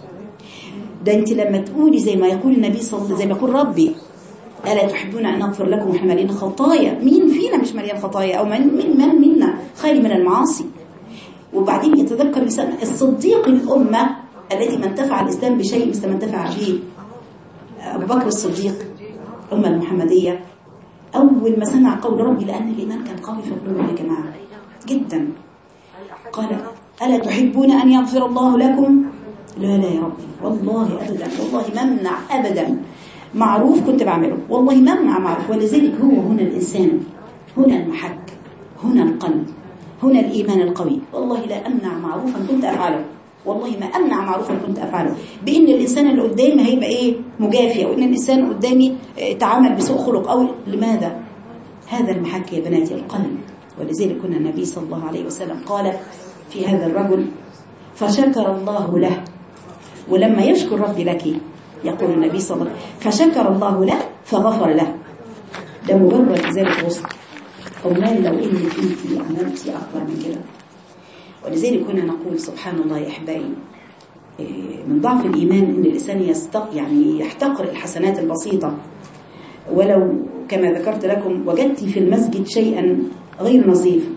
ده انت لما تقولي زي ما يقول النبي صلى الله عليه وسلم، زي ما يقول ربي: ألا تحبون أن أغفر لكم ونحن مليان خطايا؟ مين فينا مش مليان خطايا؟ أو من من من منا خالي من المعاصي؟ وبعدين يتذكر الإنسان الصديق الأمة التي ما انتفع الإسلام بشيء مثل ما انتفع به أبو بكر الصديق الأمة المحمدية. أول ما سمع قول ربي، لأن الإيمان كان قوي في قلوبهم يا جماعة جدا، قال: ألا تحبون أن يغفر الله لكم؟ لا لا يا ربي، والله أبدا، والله ما منع أبدا معروف كنت بعمله، والله ما منع معروف. ولذلك هو هنا الإنسان، هنا المحك، هنا القلب، هنا الإيمان القوي. والله لا أمنع معروفا كنت أفعله، والله ما أمنع معروفا كنت أفعله، بإن الإنسان اللي قدامي هيبقى إيه، مجافي، وإن الإنسان قدامي تعامل بسوء خلق أو لماذا؟ هذا المحك يا بناتي القلب. ولذلك كنا النبي صلى الله عليه وسلم قال في هذا الرجل: فشكر الله له. ولما يشكر ربي لك، يقول النبي صلى الله عليه وسلم: فشكر الله له فغفر له. ده مجرد ذلك وصف، أمال لو إنك أنت عملتي أكبر من كده. ولذلك كنا نقول سبحان الله يا أحبائي، من ضعف الإيمان إن الإنسان يستق يعني يحتقر الحسنات البسيطة. ولو كما ذكرت لكم وجدت في المسجد شيئا غير نظيف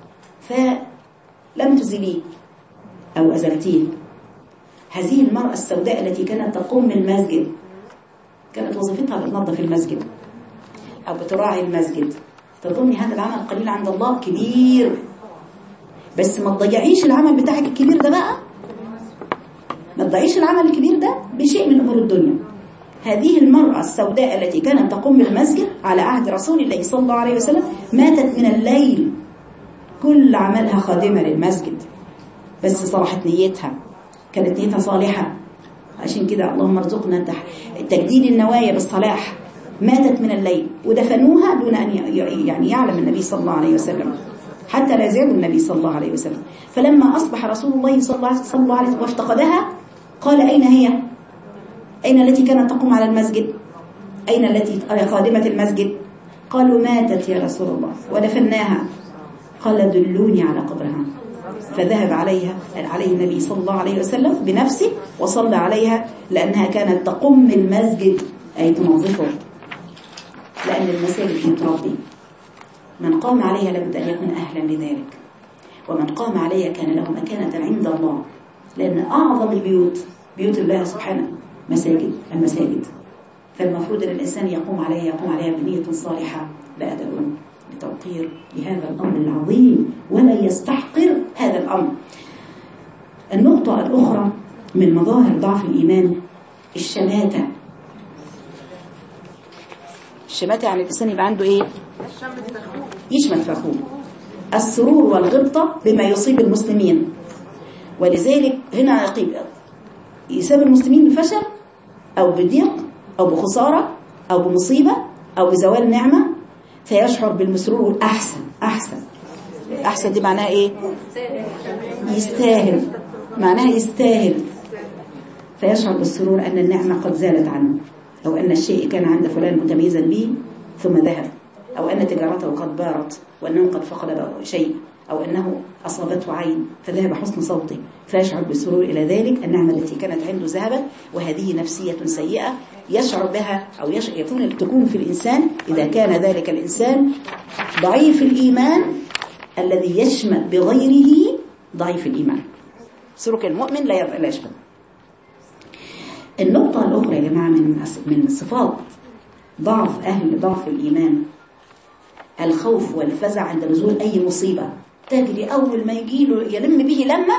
فلم تزليه أو أزلتيه، هذه المرأة السوداء التي كانت تقوم المسجد كانت وظيفتها بتنظف المسجد أو بتراعي المسجد، تظني هذا العمل قليل عند الله؟ كبير، بس ما تضيعيش العمل بتاعك الكبير ده بقى، ما تضيعيش العمل الكبير ده بشيء من أمور الدنيا. هذه المرأة السوداء التي كانت تقوم المسجد على عهد رسول الله صلى الله عليه وسلم ماتت من الليل، كل عملها خادمة للمسجد، بس صلحت نيتها، كانت نيتها صالحة. عشان كده اللهم ارزقنا تجديد النوايا بالصلاح. ماتت من الليل ودفنوها دون أن يعني يعلم النبي صلى الله عليه وسلم، حتى لا يزعج النبي صلى الله عليه وسلم. فلما أصبح رسول الله صلى الله عليه وسلم وافتقدها قال: أين هي؟ أين التي كانت تقوم على المسجد؟ أين التي خادمة المسجد؟ قالوا: ماتت يا رسول الله ودفناها. قال: دلوني على قبرها. فذهب عليها عليه النبي صلى الله عليه وسلم بنفسه وصلى عليها، لأنها كانت تقوم المسجد أي تنظفه، لأن المساجد بيوت ربي، من قام عليها لابد أن يكون أهلا لذلك، ومن قام عليها كان له مكانة عند الله، لأن أعظم البيوت بيوت الله سبحانه مساجد المساجد، فالمفروض أن الإنسان يقوم عليها يقوم عليها بنية صالحة لا أدب لتوقير لهذا الأمر العظيم ولا يستحقر هذا الأمر. النقطة الأخرى من مظاهر ضعف الإيمان الشماتة. الشماتة يعني الإنسان يبقى عنده إيه؟ يشمت في أخوه، السرور والغبطة بما يصيب المسلمين، ولذلك هنا يقيم يصيب المسلمين بفشل أو بضيق أو بخسارة أو بمصيبة أو بزوال نعمة فيشعر بالمسرور والأحسن. أحسن أحسن دي معناها إيه؟ يستاهل، معناها يستاهل، فيشعر بالسرور أن النعمة قد زالت عنه، أو أن الشيء كان عند فلان متميزا به ثم ذهب، أو أن تجارته قد بارت وأنه قد فقد شيء، أو أنه أصابته عين فذهب حسن صوته، فيشعر بالسرور إلى ذلك النعمة التي كانت عنده ذهبت، وهذه نفسية سيئة يشعر بها أو يكون تكون في الإنسان إذا كان ذلك الإنسان ضعيف الإيمان الذي يشمت بغيره ضعيف الإيمان. سلوك المؤمن لا يشمت. النقطة الأخرى يا جماعة من من صفات ضعف أهل ضعف الإيمان الخوف والفزع عند نزول أي مصيبة، تجري أول ما يجيله يلم به لما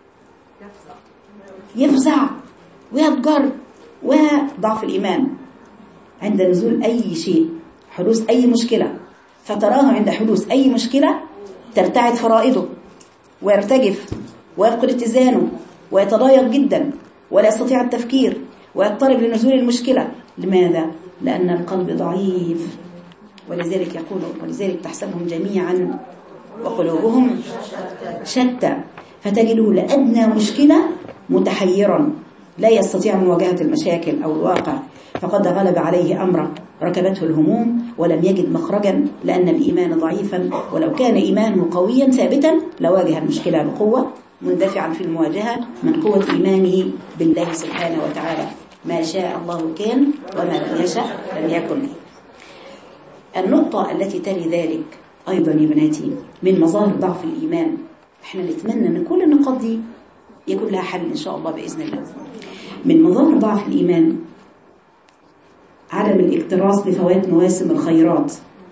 يفزع ويضجر، وضعف الإيمان عند نزول أي شيء، حدوث أي مشكلة، فتراه عند حدوث أي مشكلة ترتعد فرائضه ويرتجف ويفقد اتزانه ويتضايق جدا ولا يستطيع التفكير ويضطرب لنزول المشكلة. لماذا؟ لأن القلب ضعيف، ولذلك يقول ولذلك تحسبهم جميعا وقلوبهم شتى، فتجده لأدنى مشكلة متحيرا لا يستطيع مواجهة المشاكل أو الواقع، فقد غلب عليه أمره ركبته الهموم ولم يجد مخرجا، لأن الإيمان ضعيفا، ولو كان إيمانه قويا ثابتا لواجه المشكلة بقوة مندفعا في المواجهة من قوة إيمانه بالله سبحانه وتعالى. ما شاء الله كان وما لم يشاء لم يكن. النقطة التي تلي ذلك أيضا يا بناتي من مظاهر ضعف الإيمان، احنا نتمنى أن كل النقاط دي يكون لها حل إن شاء الله بإذن الله. من مظاهر ضعف الإيمان عدم الاكتراث بفوات مواسم الخيرات،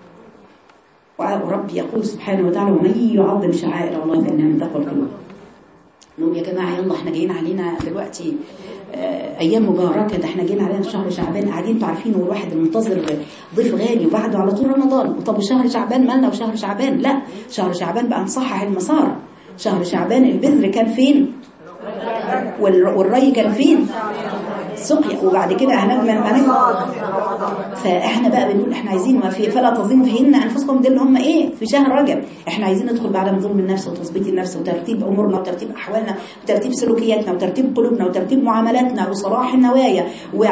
ورب يقول سبحانه وتعالى ومن يعظم شعائر الله فإنها من تقوى القلوب. نقول يا جماعة يلا احنا جايين علينا دلوقتي اه ايام مباركة، ده احنا جايين علينا في شهر شعبان، قاعدين انتوا عارفين والواحد المنتظر ضيف غالي وبعده على طول رمضان. طب وشهر شعبان مالنا وشهر شعبان؟ لا، شهر شعبان بقى نصحح المسار. شهر شعبان البذر كان فين والري كان فين؟ سقيا، وبعد كده هنجمع المناجم. فاحنا بقى بنقول احنا عايزين ما في فلا تظلموا فيهن انفسكم، دول هم ايه في شهر رجب. احنا عايزين ندخل بعد من ظلم النفس وتثبيت النفس وترتيب امورنا وترتيب احوالنا وترتيب سلوكياتنا وترتيب قلوبنا وترتيب معاملاتنا وصلاح النوايا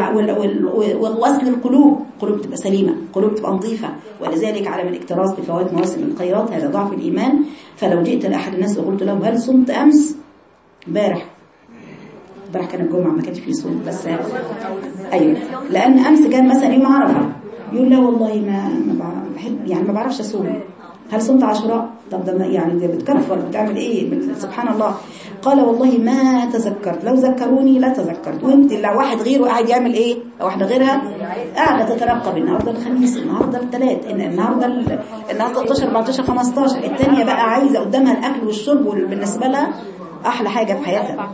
وغسل القلوب، قلوب تبقى سليمه، قلوب تبقى نظيفه. ولذلك على من اكتراث بفوات مواسم الخيرات، هذا ضعف الايمان. فلو جئت لاحد الناس وقلت له هل صمت امس؟ امبارح امبارح كان الجمعة ما كانش فيه صوم، بس ايوه لان امس كان مثلا يوم عرفه، يقول لا والله ما ما بحب يعني ما بعرفش اصوم. هل صمت عاشوراء؟ طب ده يعني ده بتكفر بتعمل ايه؟ سبحان الله. قال والله ما تذكرت، لو ذكروني لا تذكرت. وانت لو واحد غيره قاعد يعمل ايه او واحده غيرها قاعده تترقب النهارده الخميس، النهارده الثلاث، النهارده النهارده ثلاثة عشر أربعتاشر خمستاشر، الثانيه بقى عايزه قدامها الاكل والشرب، وبالنسبه لها احلى حاجه في حياتها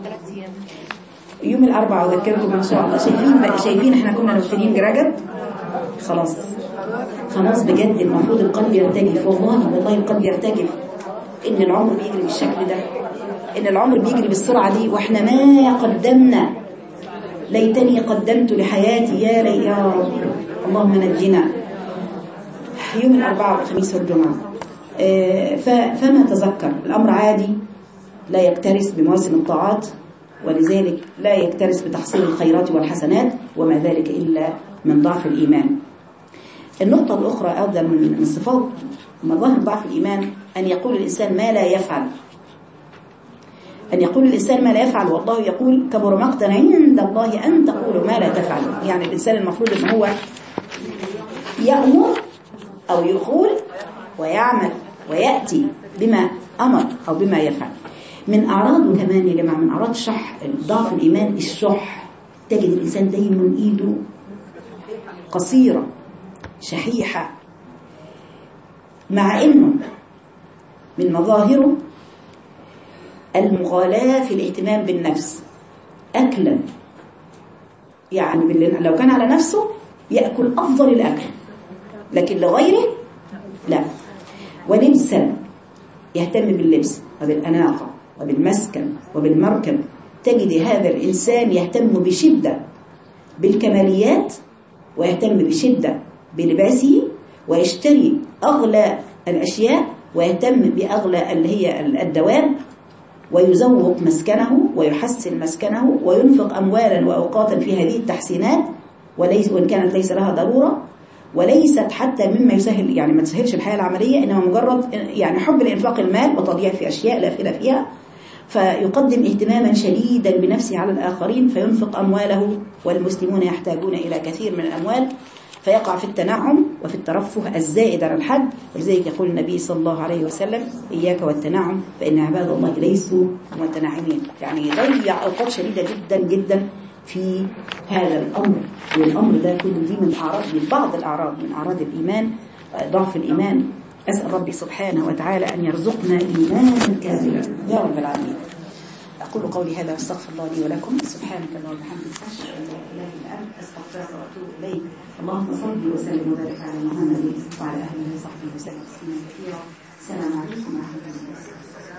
يوم الأربعاء. أذكركم إن شاء الله. شايفين بقى شايفين إحنا كنا نفتنين برجب خلاص خلاص بجد المفروض القلب يرتجف، والله والله القلب يرتجف إن العمر بيجري بالشكل ده، إن العمر بيجري بالسرعة دي، وإحنا ما قدمنا. ليتني قدمت لحياتي يا لي يا رب اللهم نجينا. يوم الأربعاء والخميس والجمعة فما تذكر الأمر عادي، لا يكترث بمواسم الطاعات، ولذلك لا يكترث بتحصيل الخيرات والحسنات، وما ذلك إلا من ضعف الإيمان. النقطة الأخرى أيضا من صفات مظاهر ضعف الإيمان أن يقول الإنسان ما لا يفعل. أن يقول الإنسان ما لا يفعل، والله يقول كبر مقتا عند الله أن تقولوا ما لا تفعل. يعني الإنسان المفروض أن هو يأمر أو يقول ويعمل ويأتي بما أمر أو بما يفعل. من أعراضه كمان يا جماعة، من أعراض شح ضعف الإيمان الشح. تجد الإنسان دايما إيده قصيرة شحيحة، مع إنه من مظاهره المغالاة في الاهتمام بالنفس أكلا، يعني لو كان على نفسه يأكل أفضل الأكل، لكن لغيره لا. ولبسا يهتم باللبس وبالأناقة وبالمسكن وبالمركب. تجد هذا الإنسان يهتم بشدة بالكماليات، ويهتم بشدة بلباسه، ويشتري أغلى الأشياء، ويهتم بأغلى اللي هي الدواب، ويزوق مسكنه ويحسن مسكنه، وينفق أموالا وأوقاتا في هذه التحسينات، وليس وإن كانت ليس لها ضرورة، وليست حتى مما يسهل، يعني ما تسهلش الحياة العملية، إنما مجرد يعني حب لإنفاق المال وتضييع في أشياء لا فائدة فيها. فيقدم اهتماما شديدا بنفسه على الآخرين، فينفق أمواله، والمسلمون يحتاجون إلى كثير من الأموال، فيقع في التنعم وفي الترفه الزائد على الحد. ولذلك يقول النبي صلى الله عليه وسلم: إياك والتنعم فإن عباد الله ليسوا متنعمين. يعني يضيع أوقات شديدة جدا جدا في هذا الأمر. والأمر ده كله دي من أعراض، من بعض الأعراض من أعراض الإيمان، ضعف الإيمان. أسأل ربي سبحانه وتعالى أن يرزقنا إيمانا كاملا يا رب العالمين. أقول قولي هذا واستغفر الله لي ولكم. سبحانك اللهم وبحمدك، أشهد أن لا إله إلا أنت، أستغفرك وأتوب إليك. اللهم صل وسلم وبارك على محمد وعلى آله وصحبه وسلم تسليما كثيرا. السلام عليكم ورحمة الله وبركاته.